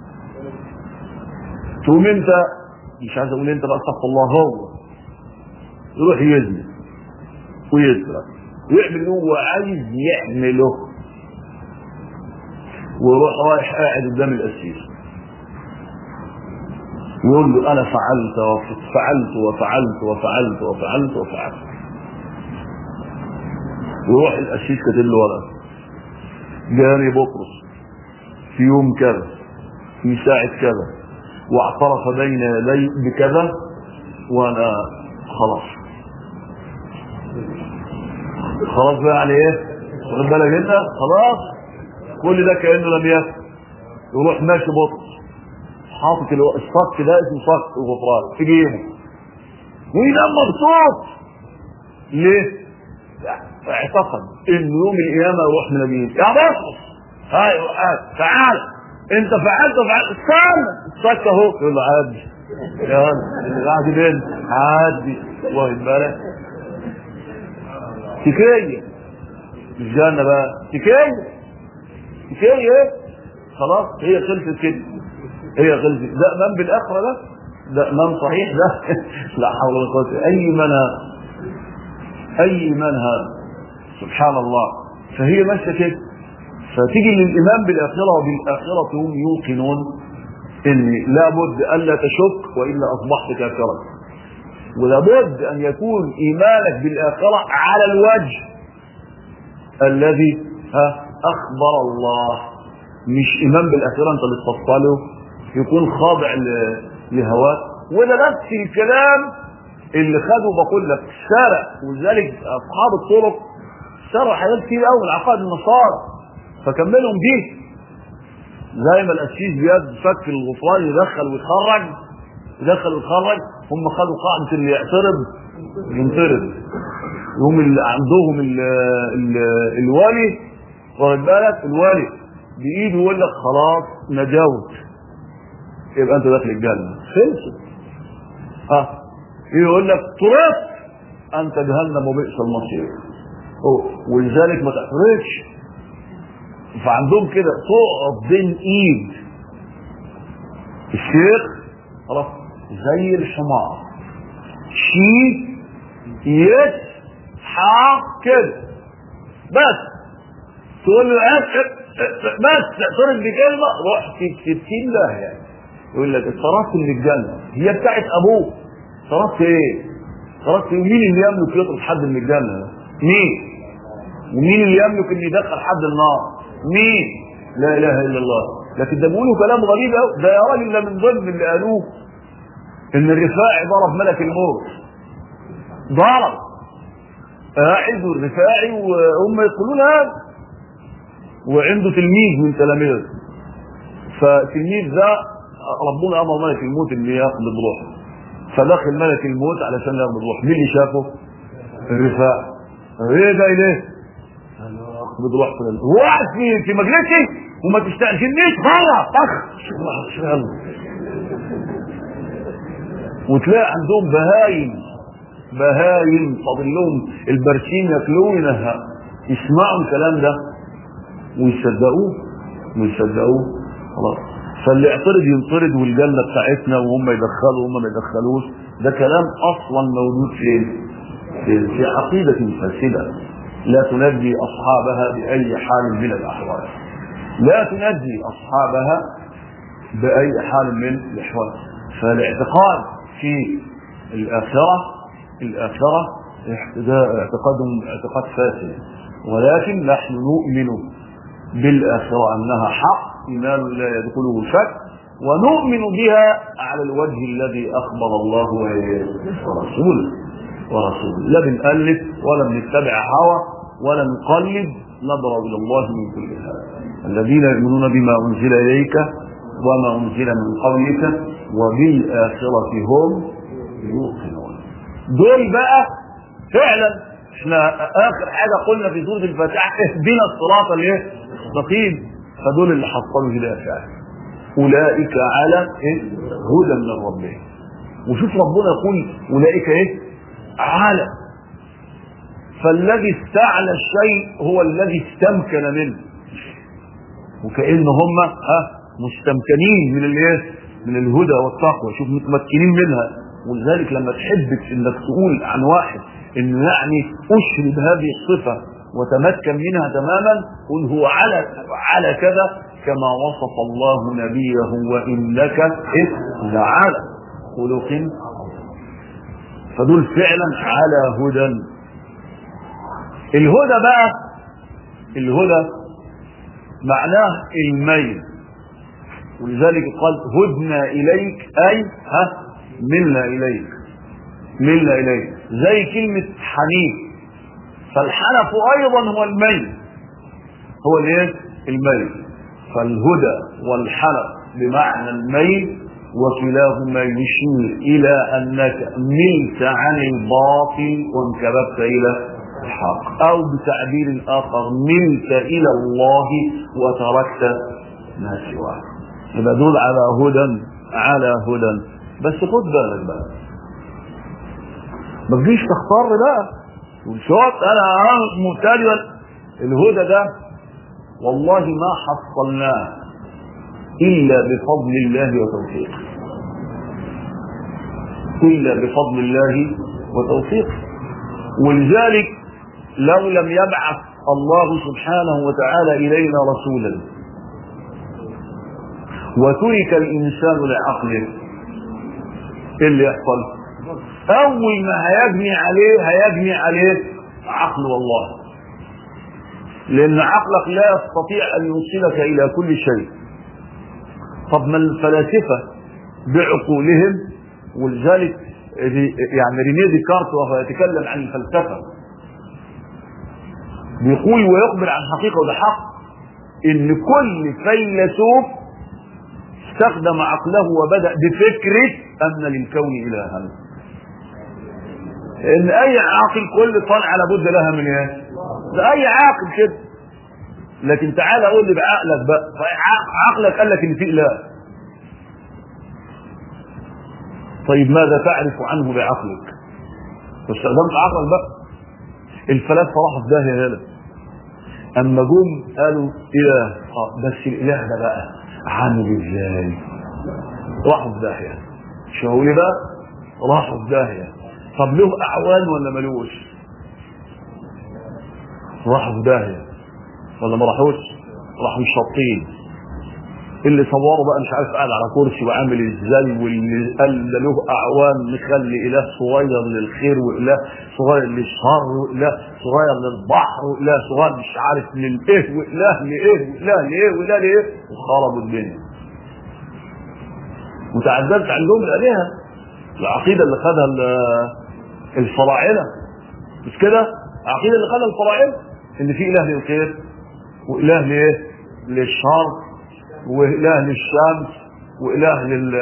تقوم انت مش عايز اقول انت بقى استغفر الله، هو يروح يزني ويسرق ويعمل اللي هو عايز يعمله، ويروح رايح قاعد قدام القسيس يقول له انا فعلت وفعلت وفعلت وفعلت وفعلت وفعلت، ويروح القسيس كاتب له ورقه: جاني بطرس في يوم كذا في ساعه كذا واعترف بين يدي بكذا، وانا خلاص بقى على ايه؟ واخد بالك انت؟ خلاص كل ده كانه لم يكن. يروح ماشي بطرس حاطط الصك ده اسمه صك الغفران في جيبه وينام مبسوط. ليه؟ اعتقد ان يوم القيامه يروح من اليمين: يا بطرس هاي تعال انت فعلت استنى الصك اهو. يقول له: عادي يا اللي قاعد بين عادي، واخد بالك؟ تكيه الجنه بقى، تكيه خلاص، هي خلصت كده، هي خلصت. ده امام بالاخره، ده امام صحيح ده. لا حول ولا قوه. اي ايمان هذا، سبحان الله. فهي ماشيه كده. فتيجي للايمان بالاخره، وبالاخره هم يوقنون ان لابد الا تشك والا اصبحت كافرا، ولابد ان يكون ايمانك بالاخره على الوجه الذي اخبر الله، مش ايمان بالاخره انت اللي تفصله، يكون خاضع لهواك. وده نفس الكلام اللي خدوا بقول لك سرق، ولذلك اصحاب الطرق سرقوا حاجات كتير قوي من عقائد النصارى، فكملهم دي زي ما القسيس بيد فك الغفران يدخل ويخرج، هم خدوا قاعده اللي يعترض ينطرد. هم اللي عندهم الولي، واخد بالك، الولي بايده يقول لك خلاص نجوت، يبقى انت داخل الجنه، خلصت. يقول لك طرقت انت جهنم وبئس المصير، ولذلك ما تحرجش. فعندهم كده تقف بين ايد الشيخ خلاص زي الحمار، شيء يسحق كده بس، تقول له بس تعترض بكلمه روح في 60 داهيه. يقول لك اتطردت من الجنه، هي بتاعت ابوك، اتطردت ايه؟ مين اللي يملك يطرد حد من الجنه؟ مين؟ ومين اللي يملك ان يدخل حد النار؟ مين؟ لا اله الا الله. لكن ده بيقولوا كلام غريب قوي. ده يا راجل ده من ضمن اللي قالوه ان الرفاعي ضرب ملك الموت، ضرب قاعد والرفاعي وهم يقولون هذا، وعنده تلميذ من تلاميذه، فتلميذ ده ربنا امر ملك الموت اللي يقبض روحه، فدخل ملك الموت علشان يقبض روحه. مين اللي شافه؟ الرفاعي. ايه ده ليه؟ بتروح فلان وقعد في مجلسي وما تستأذنيش بره طخ. وتلاقي عندهم بهايم فاضل لهم البرسيم ياكلوه وينهقوا، يسمعوا الكلام ده ويصدقوه خلاص. فاللي يعترض ينطرد والجنه بتاعتنا وهم يدخلوا وهم ما يدخلوش، ده كلام اصلا موجود في عقيده فاسده لا تنجي اصحابها باي حال من الاحوال، لا تنجي اصحابها باي حال من الاحوال. فالاعتقاد في الآخرة ده اعتقاد فاسد، ولكن نحن نؤمن بالآخرة أنها حق إيمان لا يدخله شك، ونؤمن بها على الوجه الذي أخبر الله ورسوله لا بنألف ولا بنتبع هوى ولا نقلد، نضرب إلى الله من كل هذا. الذين يؤمنون بما أنزل إليك وما أنزل من قبلك وبالآخرة هم يوقنون. دول بقى فعلا احنا اخر حاجه قلنا في سوره الفاتحه اهدنا الصراط المستقيم، فدول اللي حصلوا هدايه فعلا. اولئك على هدى من ربهم. وشوف ربنا يقول اولئك على، فالذي استعلى الشيء هو الذي استمكن منه، وكأن هم مستمكنين من الهدى والتقوى، شوف متمكنين منها. ولذلك لما تحب انك تقول عن واحد انه يعني اشرب هذه الصفه وتمكن منها تماما، قل هو على كذا كما وصف الله نبيه وانك لعلى خلق. فدول فعلا على هدى. الهدى معناه الميل، ولذلك قال هدنا اليك اي ملنا إليك زي كلمة حنيف. فالحنف أيضا هو الميل، الميل. فالهدى والحنف بمعنى الميل، وكلاهما يشير إلى أنك ملت عن الباطل وانكببت إلى الحق، أو بتعبير آخر ملت إلى الله وتركت ما سواه. يبقى دول على هدى. بس خد بالك بقى، ما تجيش تختار بقى وشوط انا مبتدئ. الهدى ده والله ما حصلناه الا بفضل الله وتوفيقه. ولذلك لو لم يبعث الله سبحانه وتعالى الينا رسولا وترك الانسان لعقله، ايه اللي يحصل؟ اول ما هيجني عليه عقل والله، لان عقلك لا يستطيع ان يوصلك الى كل شيء. طب ما الفلاسفه بعقولهم، ولذلك يعني رينيه ديكارت وهو يتكلم عن الفلسفه بيقول ويخبر عن حقيقه وده حق، ان كل فيلسوف استخدم عقله وبدأ بفكرة أن للكون إلها، إن أي عاقل كل طلعة لابد لها من ده أي عاقل كده. لكن تعال أقول لي بعقلك بقى، عقلك قال لك إن في إله، طيب ماذا تعرف عنه بعقلك؟ واستخدمت عقلك بقى. الفلاسفة راحوا في داهية هنا، أما جم قالوا إله، بس الإله ده بقى عامل ازاي؟ راحوا في داهيه. شو لي بقى؟ راحوا في داهيه. طب له اعوان ولا ملوش؟ راحوا في داهيه ولا ما راحوش؟ راحوا شاطين. اللي صوره بقى مش عارف قاعد على كرسي وعامل ازاي، واللي قال ده له اعوان مخلي اله صغير للخير واله صغير للشر واله صغير للبحر واله صغير مش عارف للايه واله لايه وخربوا الدنيا. وتعددت عندهم الالهه، العقيده اللي خدها الفراعنه مش كده؟ العقيده اللي خدها الفراعنه ان في اله للخير واله للشر واله للشمس واله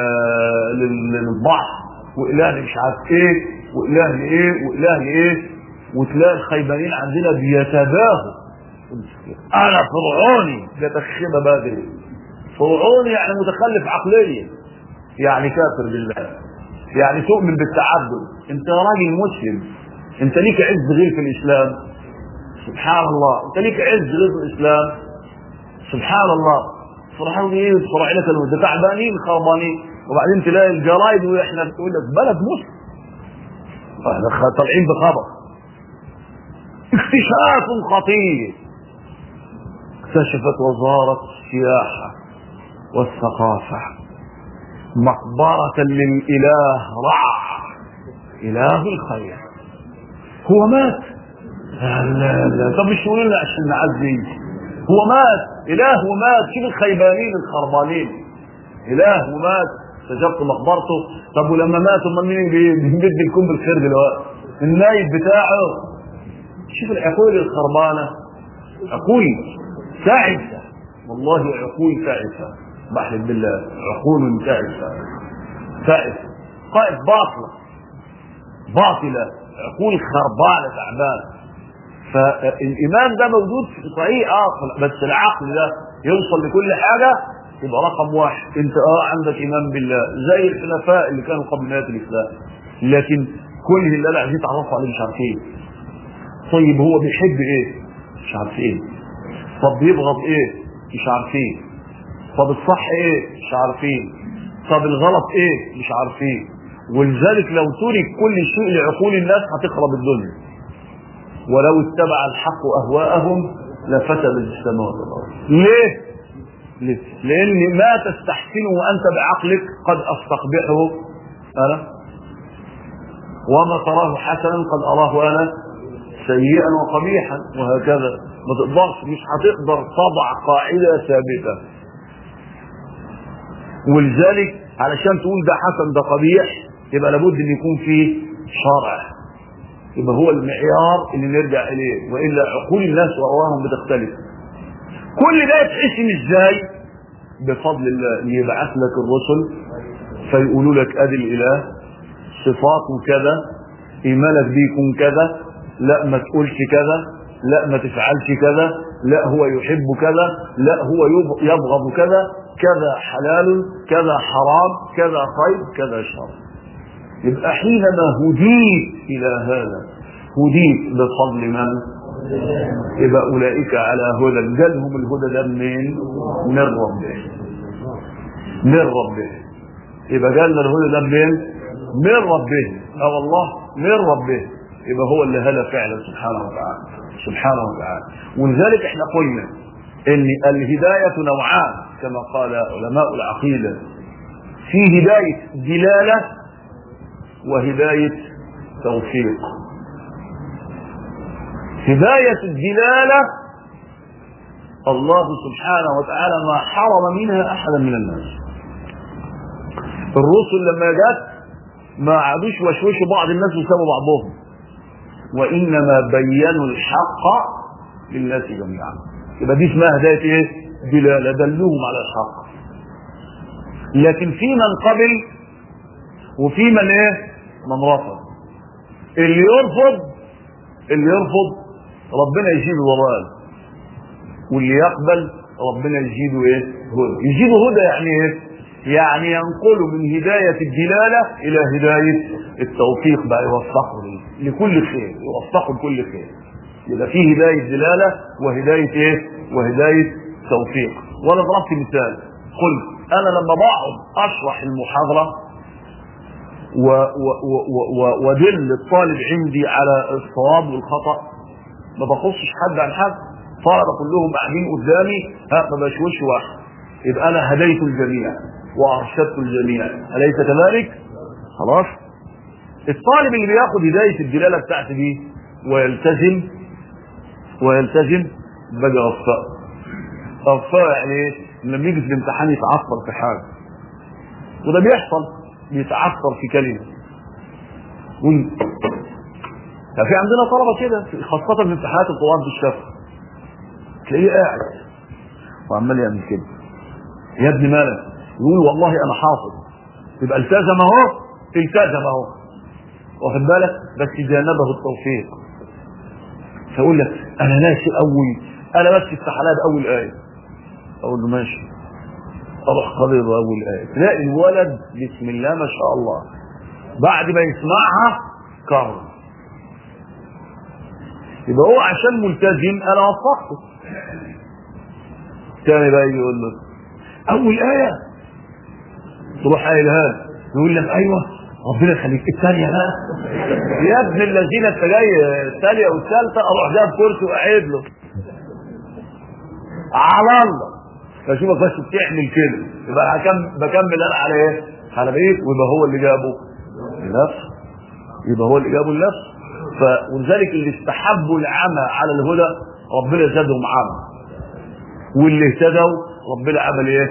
للبحر واله مش عارف ايه واله لايه. وتلاقي الخيبانين عندنا بيتباهوا انا فرعوني، ده تخيبه بدري. فرعوني يعني متخلف عقليا، يعني كافر بالله، يعني تؤمن بالتعبد. انت راجل مسلم، انت ليك عز غير في الاسلام، سبحان الله، انت ليك عز غير في الاسلام، سبحان الله. فرعون ايه؟ فرعون ده تعبانين خربانين، وبعدين تلاقي الجرايد واحنا بتقول لك بلد مسلم طالعين بخبر اكتشاف خطير. اكتشفت وزارة السياحة والثقافة مقبرة للإله رع، إله الخير. هو مات؟ لا طب مش يقولوا لنا عشان نعزي؟ هو مات، إله ومات. شوف الخيبانين الخربانين، إله ومات، استجبت مقبرته. طب ولما مات امال مين بيمد لكم بالخير دلوقتي؟ النايب بتاعه. شوف العقول الخربانة، عقول تعسة، والله عقول تعسة، بحلف بالله عقول تعسة، تعسة، قائد باطلة، عقول خربانة تعبانة. فالإيمان ده موجود في صحيح بس العقل ده يوصل لكل حاجة يبقى رقم واحد. انت عندك إيمان بالله زي الحنفاء اللي كانوا قبل نهاية الإسلام، لكن كل اللي انا عايزين يتعرفوا عليه مش عارفين. طيب هو بيحب ايه؟ مش عارفين. طب بيبغض ايه؟ مش عارفين. طب الصح ايه؟ مش عارفين. طب الغلط ايه؟ مش عارفين. ولذلك لو ترك كل شيء لعقول الناس هتخرب الدنيا، ولو اتبع الحق اهواءهم لفسدت السماوات والارض. ليه؟ لان ما تستحسنه وانت بعقلك قد استقبحه انا، وما تراه حسنا قد اراه انا سيئا وقبيحا، وهكذا. ما تقدرش، مش هتقدر تضع قاعده ثابته. ولذلك علشان تقول ده حسن ده قبيح يبقى لابد ان يكون فيه شرع، يبقى هو المعيار اللي نرجع اليه، والا عقول الناس واراهم بتختلف. كل ده يتحسن ازاي؟ بفضل الله، اللي يبعث لك الرسل فيقولوا لك ادي الاله صفاته كذا، ايمانك بيه يكون كذا، لا ما تقولش كذا، لا ما تفعلش كذا، لا هو يحب كذا، لا هو يبغض كذا، كذا حلال، كذا حرام، كذا خير، كذا شر. يبقى حينما هديت الى هذا هديت بفضل من؟ يبقى اولئك على هدى. جالهم الهدى ده منين؟ من ربهم، من ربهم. يبقى جالنا الهدى ده منين؟ من ربهم. والله من ربهم. يبقى هو اللي هدى فعلا سبحانه وتعالى، سبحانه وتعالى. ولذلك احنا قلنا ان الهداية نوعان كما قال علماء العقيدة، في هداية دلالة وهداية توفيق. هداية الدلالة الله سبحانه وتعالى ما حرم منها احدا من الناس. الرسل لما جت ما عادوش وشوشوا بعض الناس وسابوا بعضهم، وانما بينوا الحق للناس جميعا. يبقى دي اسمها هدايه ايه؟ دلاله، دلوهم على الحق. لكن في من قبل وفي من ايه؟ من رفض. اللي يرفض ربنا يجيب ضلال، واللي يقبل ربنا يجيبه ايه؟ هدى. يجيبه هدى يعني ايه؟ يعني ينقله من هداية الدلالة إلى هداية التوفيق، بقى يوفقه لكل خير، يوفقه لكل خير. يبقى فيه هداية دلالة وهداية إيه؟ وهداية توفيق. وأنا ضربت مثال، قلت أنا لما بقعد أشرح المحاضرة ودل الطالب عندي على الصواب والخطأ، ما بخصش حد عن حد، طالب كلهم قاعدين قدامي ما بشوش واحد، يبقى أنا هديت الجميع وارشدت الجميع، اليس كذلك؟ خلاص. الطالب اللي بياخد هدايه الدلاله بتاعته دي ويلتزم بقى اخطاء يعني ايه؟ لما يجي في الامتحان يتعثر في حاجه، وده بيحصل، بيتعثر في كلمه. في عندنا طلبه كده خاصه في امتحانات القران في الشفا، تلاقيه قاعد وعمال يعمل كده، يا ابني مالك؟ يقول والله انا حافظ. يبقى التزم اهو، واخد بالك؟ بس جانبه التوفيق. فيقول لك انا ناسي قوي، انا بس افتح عليها باول ايه، اقول له ماشي، اروح قارئ باول ايه، تلاقي الولد بسم الله ما شاء الله بعد ما يسمعها كهرب. يبقى هو عشان ملتزم انا وفقته. تاني بقى يجي يقول له اول ايه تروح قايلها له، يقول لك ايوه ربنا يخليك الثانيه بقى يا ابن الذين انت جاي الثانيه والثالثه، اروح جايب كرسي وقاعد له على الله. فشوفك بس بتعمل كده، يبقى بكمل انا على ايه؟ على بيت، ويبقى هو اللي جابه لنفسه، يبقى هو اللي جابه لنفسه. ولذلك اللي استحبوا العمى على الهدى ربنا زادهم عمى، واللي اهتدوا ربنا عمل ايه؟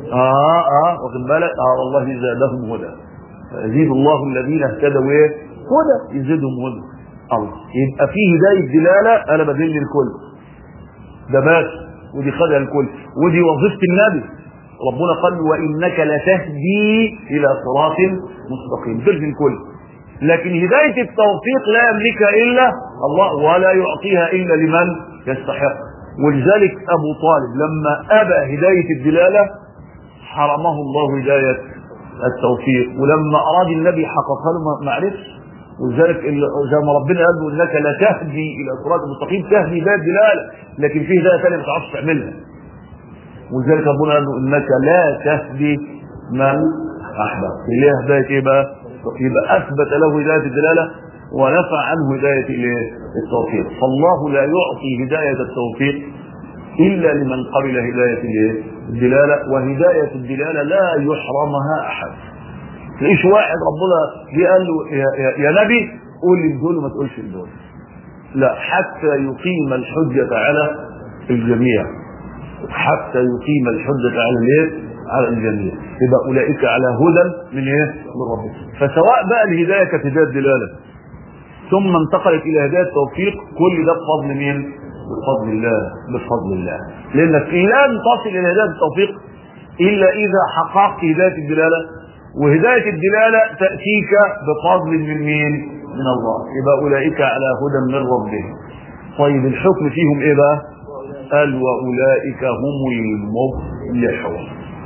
واخد بالك؟ والله زادهم هدى، يزيد الله الذين اهتدوا ايه؟ هدى، يزيدهم هدى. الله يبقى فيه هدايه دلاله، انا بدل الكل ده بس، ودي خدها الكل، ودي وظيفه النبي. ربنا قال وانك لتهدي الى صراط مستقيم، دل الكل. لكن هدايه التوفيق لا يملكها الا الله، ولا يعطيها الا لمن يستحق. ولذلك ابو طالب لما ابى هدايه الدلاله حرمه الله هدايه التوفيق، ولما اراد النبي حققها له ما عرفش. ولذلك زي ما ربنا قال له انك لا تهدي الى صراط مستقيم، تهدي هدايه دلاله، لكن في هدايه ثانيه ما تعرفش تعملها. ولذلك ربنا قال له انك لا تهدي من احببت، اللي هي هدايه ايه بقى؟ يبقى اثبت له هدايه الدلاله ونفع عنه هدايه التوفيق. فالله لا يعطي هدايه التوفيق الا لمن قبل هدايه الدلاله، وهدايه الدلاله لا يحرمها احد. تلاقيش واحد ربنا جه قال له يا نبي قول لي دول وما تقولش دول، لا، حتى يقيم الحجه على الجميع، حتى يقيم الحجه على الايه؟ على الجميع. يبقى اولئك على هدى من ايه؟ من ربهم. فسواء بقى الهدايه كانت هدايه دلاله ثم انتقلت الى هدايه توفيق، كل ده بفضل مين؟ بفضل الله، بفضل الله. لانك لن تصل الى هدايه التوفيق الا اذا حققت هدايه الدلاله، وهدايه الدلاله تاتيك بفضل من مين؟ من الله. يبقى اولئك على هدى من ربهم. طيب الحكم فيهم ايه بقى؟ قال واولئك هم المفلحون،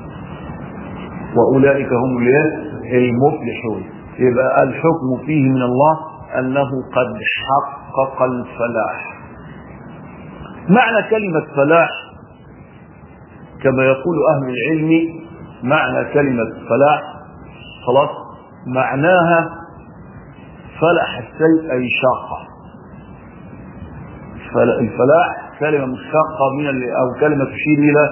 واولئك هم المفلحون. يبقى الحكم فيه من الله انه قد حقق الفلاح. معنى كلمه فلاح كما يقول اهل العلم، معنى كلمه فلاح خلاص معناها فلح الشيء اي شاقه. الفلاح كلمه مشتقه من او كلمه تشير الى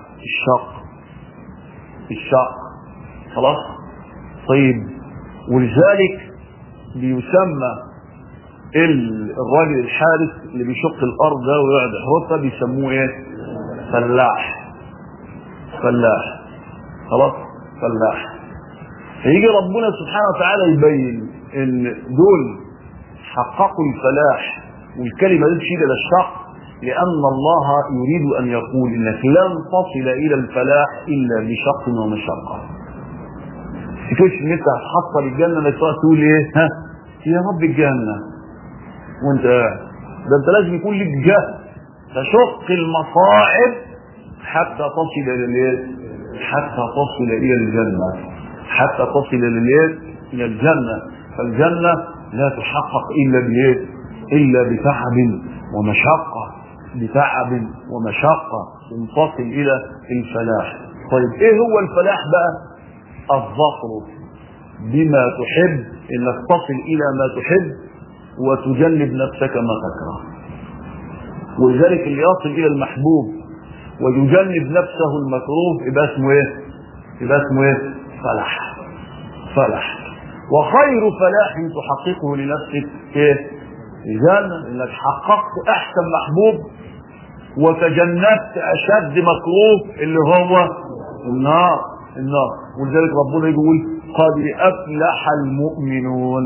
الشاق خلاص. طيب ولذلك بيسمى الراجل الحارس اللي بيشق الارض ده ويقعد يحرثها بيسموه ايه؟ فلاح. فلاح خلاص، فلاح. فيجي ربنا سبحانه وتعالى يبين ان دول حققوا الفلاح، والكلمه دي تشير الى الشق، لان الله يريد ان يقول انك لن تصل الى الفلاح الا بشق ومشقه. تكونش ان انت هتحصل الجنه انك تقول ايه؟ يا رب الجنه وانت قاعد، ده انت لازم يكون لك جهد تشق المصاعب حتى تصل الى حتى تصل الى الجنه، حتى تصل الى الجنه. فالجنه لا تحقق الا بايه؟ الا بتعب ومشقه، بتعب ومشقه تصل الى الفلاح. طيب ايه هو الفلاح بقى؟ الظفر بما تحب، انك تصل الى ما تحب وتجنب نفسك ما تكره. ولذلك اللي يصل الى المحبوب ويجنب نفسه المكروه يبقى اسمه ايه؟ يبقى اسمه ايه؟ فلاح. فلاح. وخير فلاح تحققه لنفسك ايه؟ الجنه، انك حققت احسن محبوب وتجنبت اشد مكروه اللي هو النار. ولذلك ربنا يقول قد افلح المؤمنون.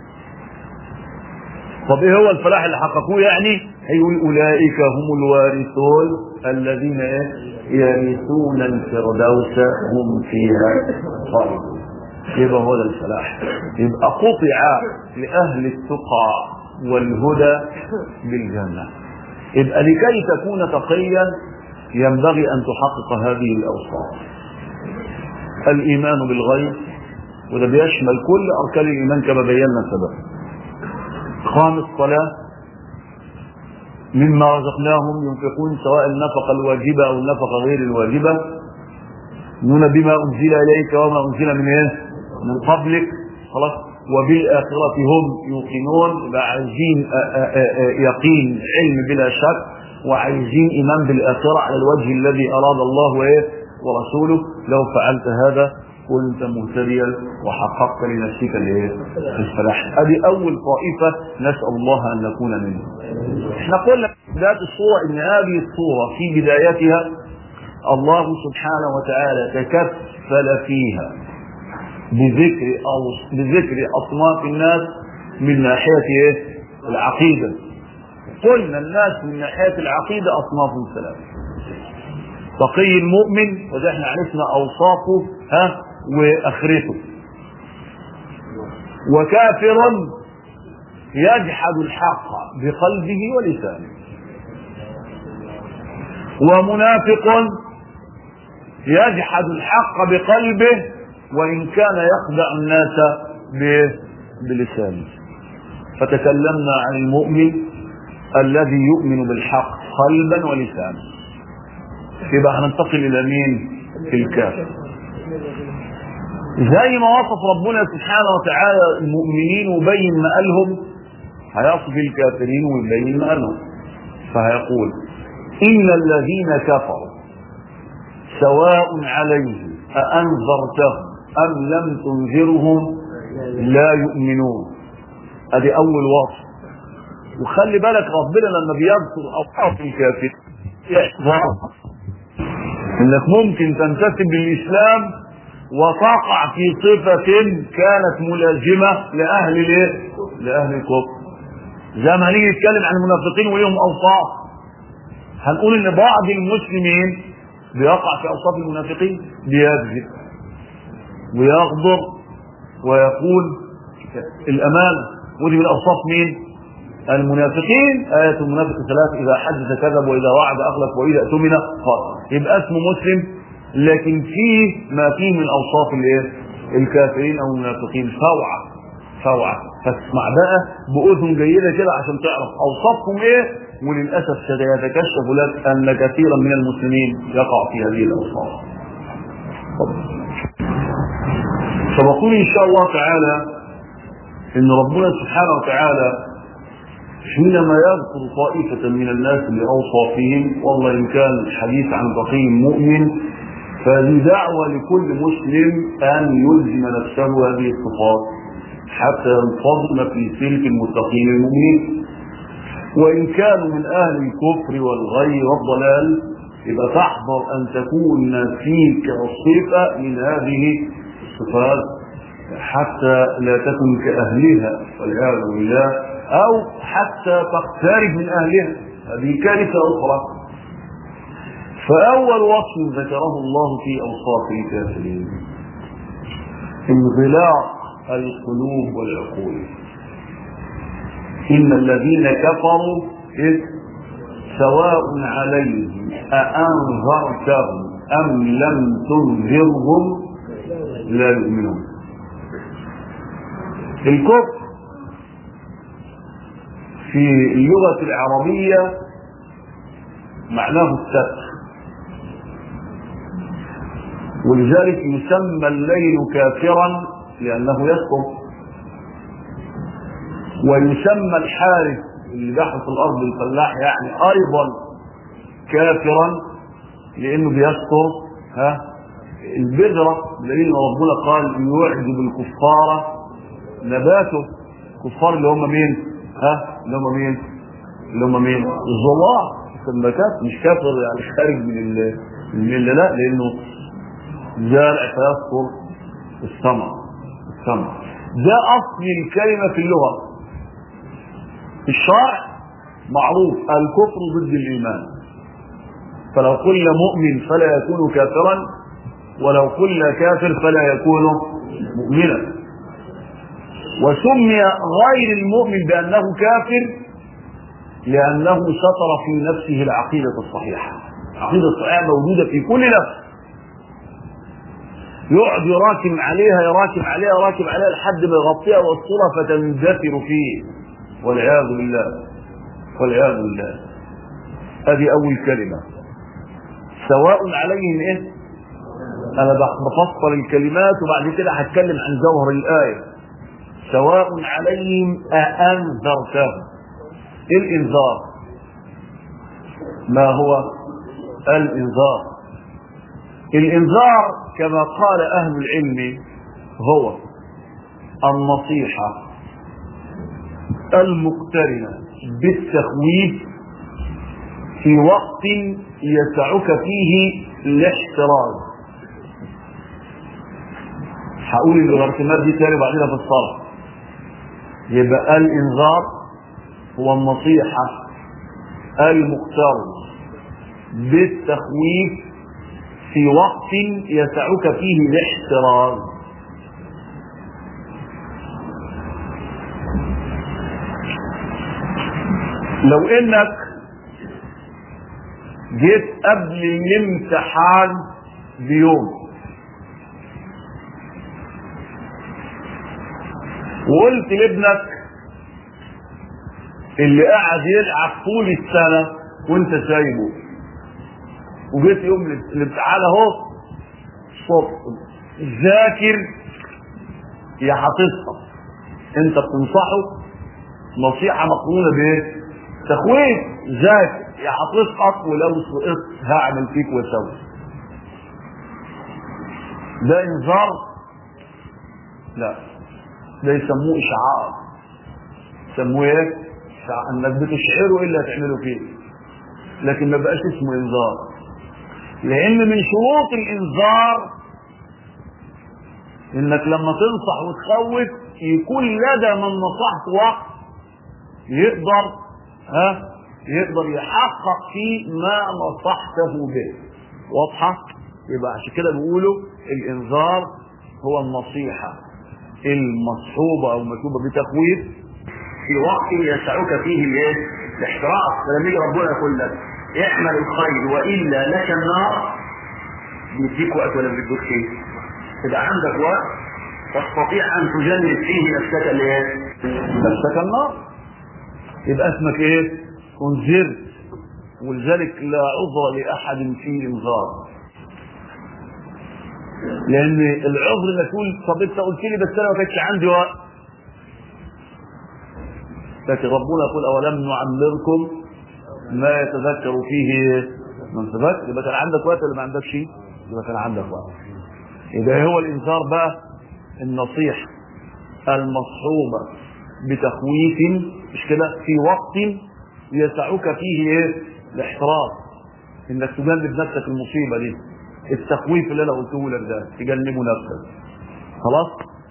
طب ايه هو الفلاح اللي حققوه؟ يعني هيقول اولئك هم الوارثون الذين يرثون الفردوس هم فيها خالدون. يبقى هو ده الفلاح. يبقى قطع لاهل التقى والهدى بالجنه. يبقى لكي تكون تقيا ينبغي أن تحقق هذه الأوصاف: الإيمان بالغيب، وده بيشمل كل أركان الإيمان كما بينا سبق. إقام الصلاة، مما رزقناهم ينفقون، سواء النفقة الواجبة أو النفقة غير الواجبة، يؤمنون بما أنزل إليك وما أنزل من قبلك، خلاص، وبالآخرة هم يوقنون. يبقى عايزين يقين، علم بلا شك، وعايزين إيمان بالآخرة على الوجه الذي أراد الله ورسوله. لو فعلت هذا كنت مهتديا وحققت لنفسك الفلاح. هذه أول طائفة نسأل الله أن نكون منهم. احنا قلنا في بداية الصورة إن هذه الصورة في بدايتها الله سبحانه وتعالى تكفل فيها بذكر أصناف الناس من ناحية العقيدة. قلنا الناس من ناحية العقيدة أصناف ثلاثة: تقي المؤمن، وده احنا عرفنا أوصافه وأخرته، وكافر يجحد الحق بقلبه ولسانه، ومنافق يجحد الحق بقلبه وإن كان يخدع الناس بلسانه. فتكلمنا عن المؤمن الذي يؤمن بالحق قلبا ولسانا. يبقى هننتقل إلى مين؟ الكافر. زي ما وصف ربنا سبحانه وتعالى المؤمنين وبين مآلهم، هيصف الكافرين ويبين مآلهم، فهيقول: إن الذين كفروا سواء عليهم أأنذرتهم أم لم تنذرهم لا يؤمنون. ادي اول وصف. وخلي بالك ربنا لما بيذكر اوصاف الكافر انك ممكن تنتسب للاسلام وتقع في صفة كانت ملازمة لأهل الكفر. زي ما هنيجي نتكلم عن المنافقين وليهم اوصاف، هنقول ان بعض المسلمين بيقع في اوصاف المنافقين، بيكذب ويغضب ويقول الامانه، ودي من اوصاف مين؟ المنافقين. آية المنافق ثلاث: إذا حدث كذب وإذا وعد أخلف وإذا اؤتمن خان. يبقى اسمه مسلم، لكن فيه ما فيه من أوصاف الكافرين أو المنافقين. فوعة. فاسمع بقى بأذن جيدة كده عشان تعرف أوصافهم إيه، وللأسف سيتكشف لك أن كثيرا من المسلمين يقع في هذه الأوصاف. فبقول إن شاء الله تعالى إن ربنا سبحانه وتعالى حينما يذكر طائفة من الناس بأوصافهم، والله إن كان الحديث عن تقي مؤمن، فهذه دعوة لكل مسلم أن يلزم نفسه هذه الصفات حتى ينتظم في سلك المتقين المؤمنين. وإن كانوا من أهل الكفر والغي والضلال، يبقى تحذر أن تكون فيك صفة من هذه الصفات حتى لا تكن كأهلها والعياذ بالله، أو حتى تقترب من أهلها. هذه كارثة أخرى. فأول وصف ذكره الله في أوصاف الكافرين انغلاق القلوب والعقول. إن الذين كفروا سواء عليهم أأنذرتهم أم لم تنذرهم لا يؤمنون. الكفر في اللغة العربية معناه الستر، ولذلك يسمى الليل كافرا لأنه يسقط، ويسمى الحارث اللي بيحرث الأرض الفلاح يعني أيضا كافرا لأنه بيسقط البذرة، لأن ربنا قال يعجب الكفار نباته. الكفار اللي هم مين؟ اللي هم مين؟ الظلام النباتات، مش كافر يعني خارج من الملة، لا، لأنه زارع فيسقط الثمر. ده أصل الكلمة في اللغة. في الشرع معروف الكفر ضد الإيمان، فلو قلنا مؤمن فلا يكون كافرا، ولو قلنا كافر فلا يكون مؤمنا. وسمي غير المؤمن بأنه كافر لأنه سطر في نفسه العقيدة الصحيحة. العقيدة الصحيحة موجودة في كل نفس، يقعد يراكم عليها يراكم عليها يراكم عليها لحد ما يغطيها والصورة فتندثر فيه، والعياذ بالله والعياذ بالله. هذه أول كلمة. سواء عليهم إيه؟ أنا بفصل الكلمات وبعد كده هتكلم عن جوهر الآية. سواء عليهم أأنذرتهم. الإنذار ما هو الإنذار؟ الإنذار كما قال أهل العلم هو النصيحة المقترنة بالتخويف في وقت يسعك فيه الاحتراز. هقول الارتماد دي تاني بعدين في الصلاة. يبقى الإنذار هو النصيحة المقترنة بالتخويف في وقت يسعك فيه الاحتراز. لو انك جيت قبل الامتحان بيوم وقلت لابنك اللي قاعد يلعب طول السنة وانت سايبه، وجيت يوم الامتحان اهو الصبح ذاكر يا هتسقط، انت بتنصحه نصيحة مقرونة بايه؟ تخويف. ذاكر يا هتسقط ولو سقطت هعمل فيك واسوي. ده انذار؟ لا، ده يسموه اشعار. يسموه ايه؟ انك بتشعره الا تعمله فيه، لكن ما بقاش اسمه انذار. لان من شروط الانذار انك لما تنصح وتخوف يكون لدى من نصحت وقت يقدر يحقق فيه ما نصحته به. واضحه؟ يبقى عشان كده بيقولوا الانذار هو النصيحه المصحوبه او مكتوبه بتخويف في وقت يسعك فيه الاحتراق. فلما يجي ربنا يقول لك اعمل الخير والا لك النار، بيديك وقت ولا بيديك شيء؟ تبقى عندك وقت تستطيع ان تجنب فيه نفسك النار، يبقى اسمك ايه؟ انذرت. ولذلك لا عذر لاحد في انذار، لان العذر انك تقول طب انت قلت لي بس انا ما كانش عندي وقت. لكن ربنا يقول اولم نعمركم ما يتذكر فيه من تذكر. يبقى كان عندك وقت ولا ما عندكش؟ يبقى كان عندك وقت. يبقى هو الانذار بقى النصيحه المصحوبه بتخويف، مش كده؟ في وقت يسعك فيه الاحتراز، انك تجنب نفسك المصيبه دي. التخويف اللي انا قلته لك ده تجنبه نفسك. خلاص؟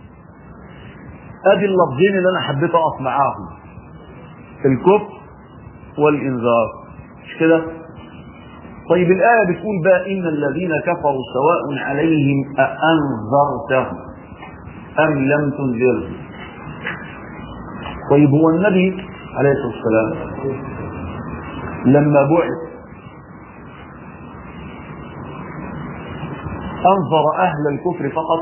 ادي اللفظين اللي انا حبيت اقف معاهم، الكفر والانذار، مش كده؟ طيب الآية بتقول بقى إن الذين كفروا سواء عليهم أأنذرتهم أم لم تنذرهم. طيب هو النبي عليه الصلاة والسلام لما بعث أنذر أهل الكفر فقط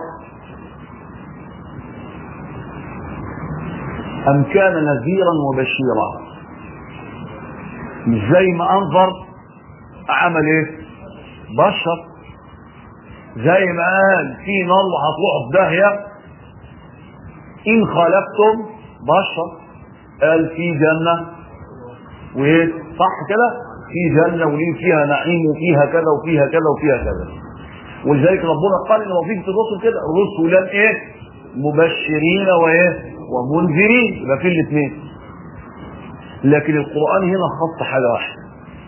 أم كان نذيرا وبشيرا؟ مش زي ما أنذر عمل ايه؟ بشر. زي ما قال في نار وهتروحوا في داهيه ان خالفتم، بشر. قال في جنه وايه؟ صح كده؟ في جنه وليه فيها نعيم وفيها كذا وفيها كذا وفيها كذا. ولذلك ربنا قال ان وظيفه الرسل كده رسلا ايه؟ مبشرين وايه؟ ومنذرين. يبقى في الاثنين. لكن القران هنا خص حاجه واحده،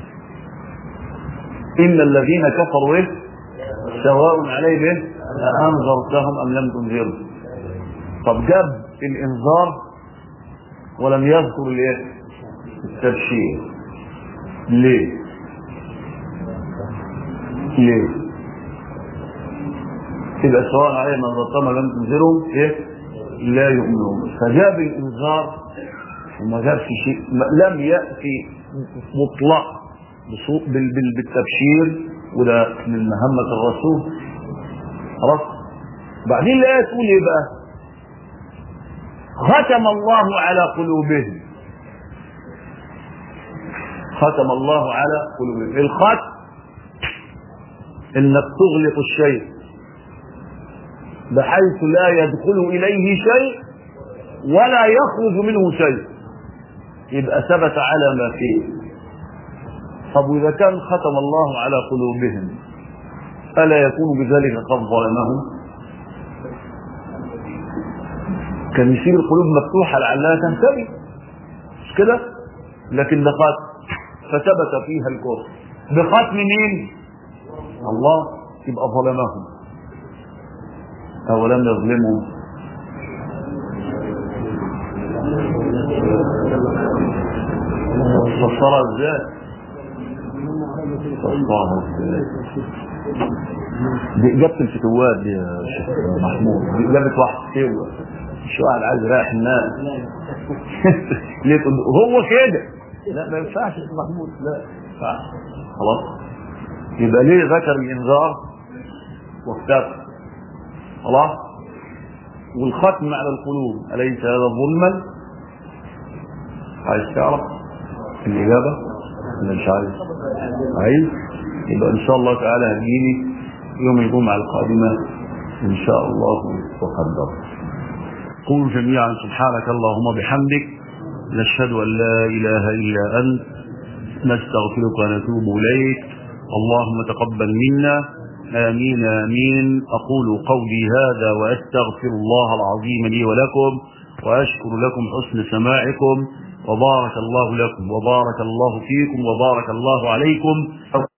إن الذين كفروا إيه؟ سواء عليهم أأنذرتهم أم لم تنذرهم. طب جاب الإنذار ولم يذكر الإيه؟ التبشير. ليه؟ ليه؟ إذا سواء عليهم أنذرتهم أم لم تنذرهم إيه؟ لا يؤمنون. فجاب الإنذار وما جابش شيء، لم يأتي مطلق بالتبشير، وده من مهمة الرسول. خلاص. بعدين الآية تقول ايه بقى؟ ختم الله على قلوبهم. ختم الله على قلوبهم. الختم انك تغلق الشيء بحيث لا يدخل اليه شيء ولا يخرج منه شيء، يبقى ثبت على ما فيه. طب واذا كان ختم الله على قلوبهم الا يكون بذلك قد ظلمهم؟ كان يسيب القلوب مفتوحه لعلها تنتبه، مش كده؟ لكن ده ختم فثبت فيها الكفر بختم مين؟ الله. يبقى ظلمهم. أولم يظلمهم فصلها ازاي؟ فصلها ازاي؟ دي إجابة الفتوات دي يا شيخ محمود، دي إجابة واحد فتوة، مش واحد عايز يريح الناس. ليه هو كده؟ لا ما ينفعش يا محمود، لا ما ينفعش. خلاص. يبقى ليه ذكر الإنذار واختفى؟ خلاص. والختم على القلوب أليس هذا ظلما؟ عايز تعرف الإجابة ولا مش عايز؟ عايز؟ يبقى إن شاء الله تعالى هتجيني يوم الجمعة القادمة إن شاء الله وقدر. قولوا جميعا سبحانك اللهم بحمدك نشهد أن لا إله إلا أنت نستغفرك ونتوب إليك. اللهم تقبل منا. آمين آمين. أقول قولي هذا وأستغفر الله العظيم لي ولكم، وأشكر لكم حسن سماعكم، وبارك الله لكم وبارك الله فيكم وبارك الله عليكم.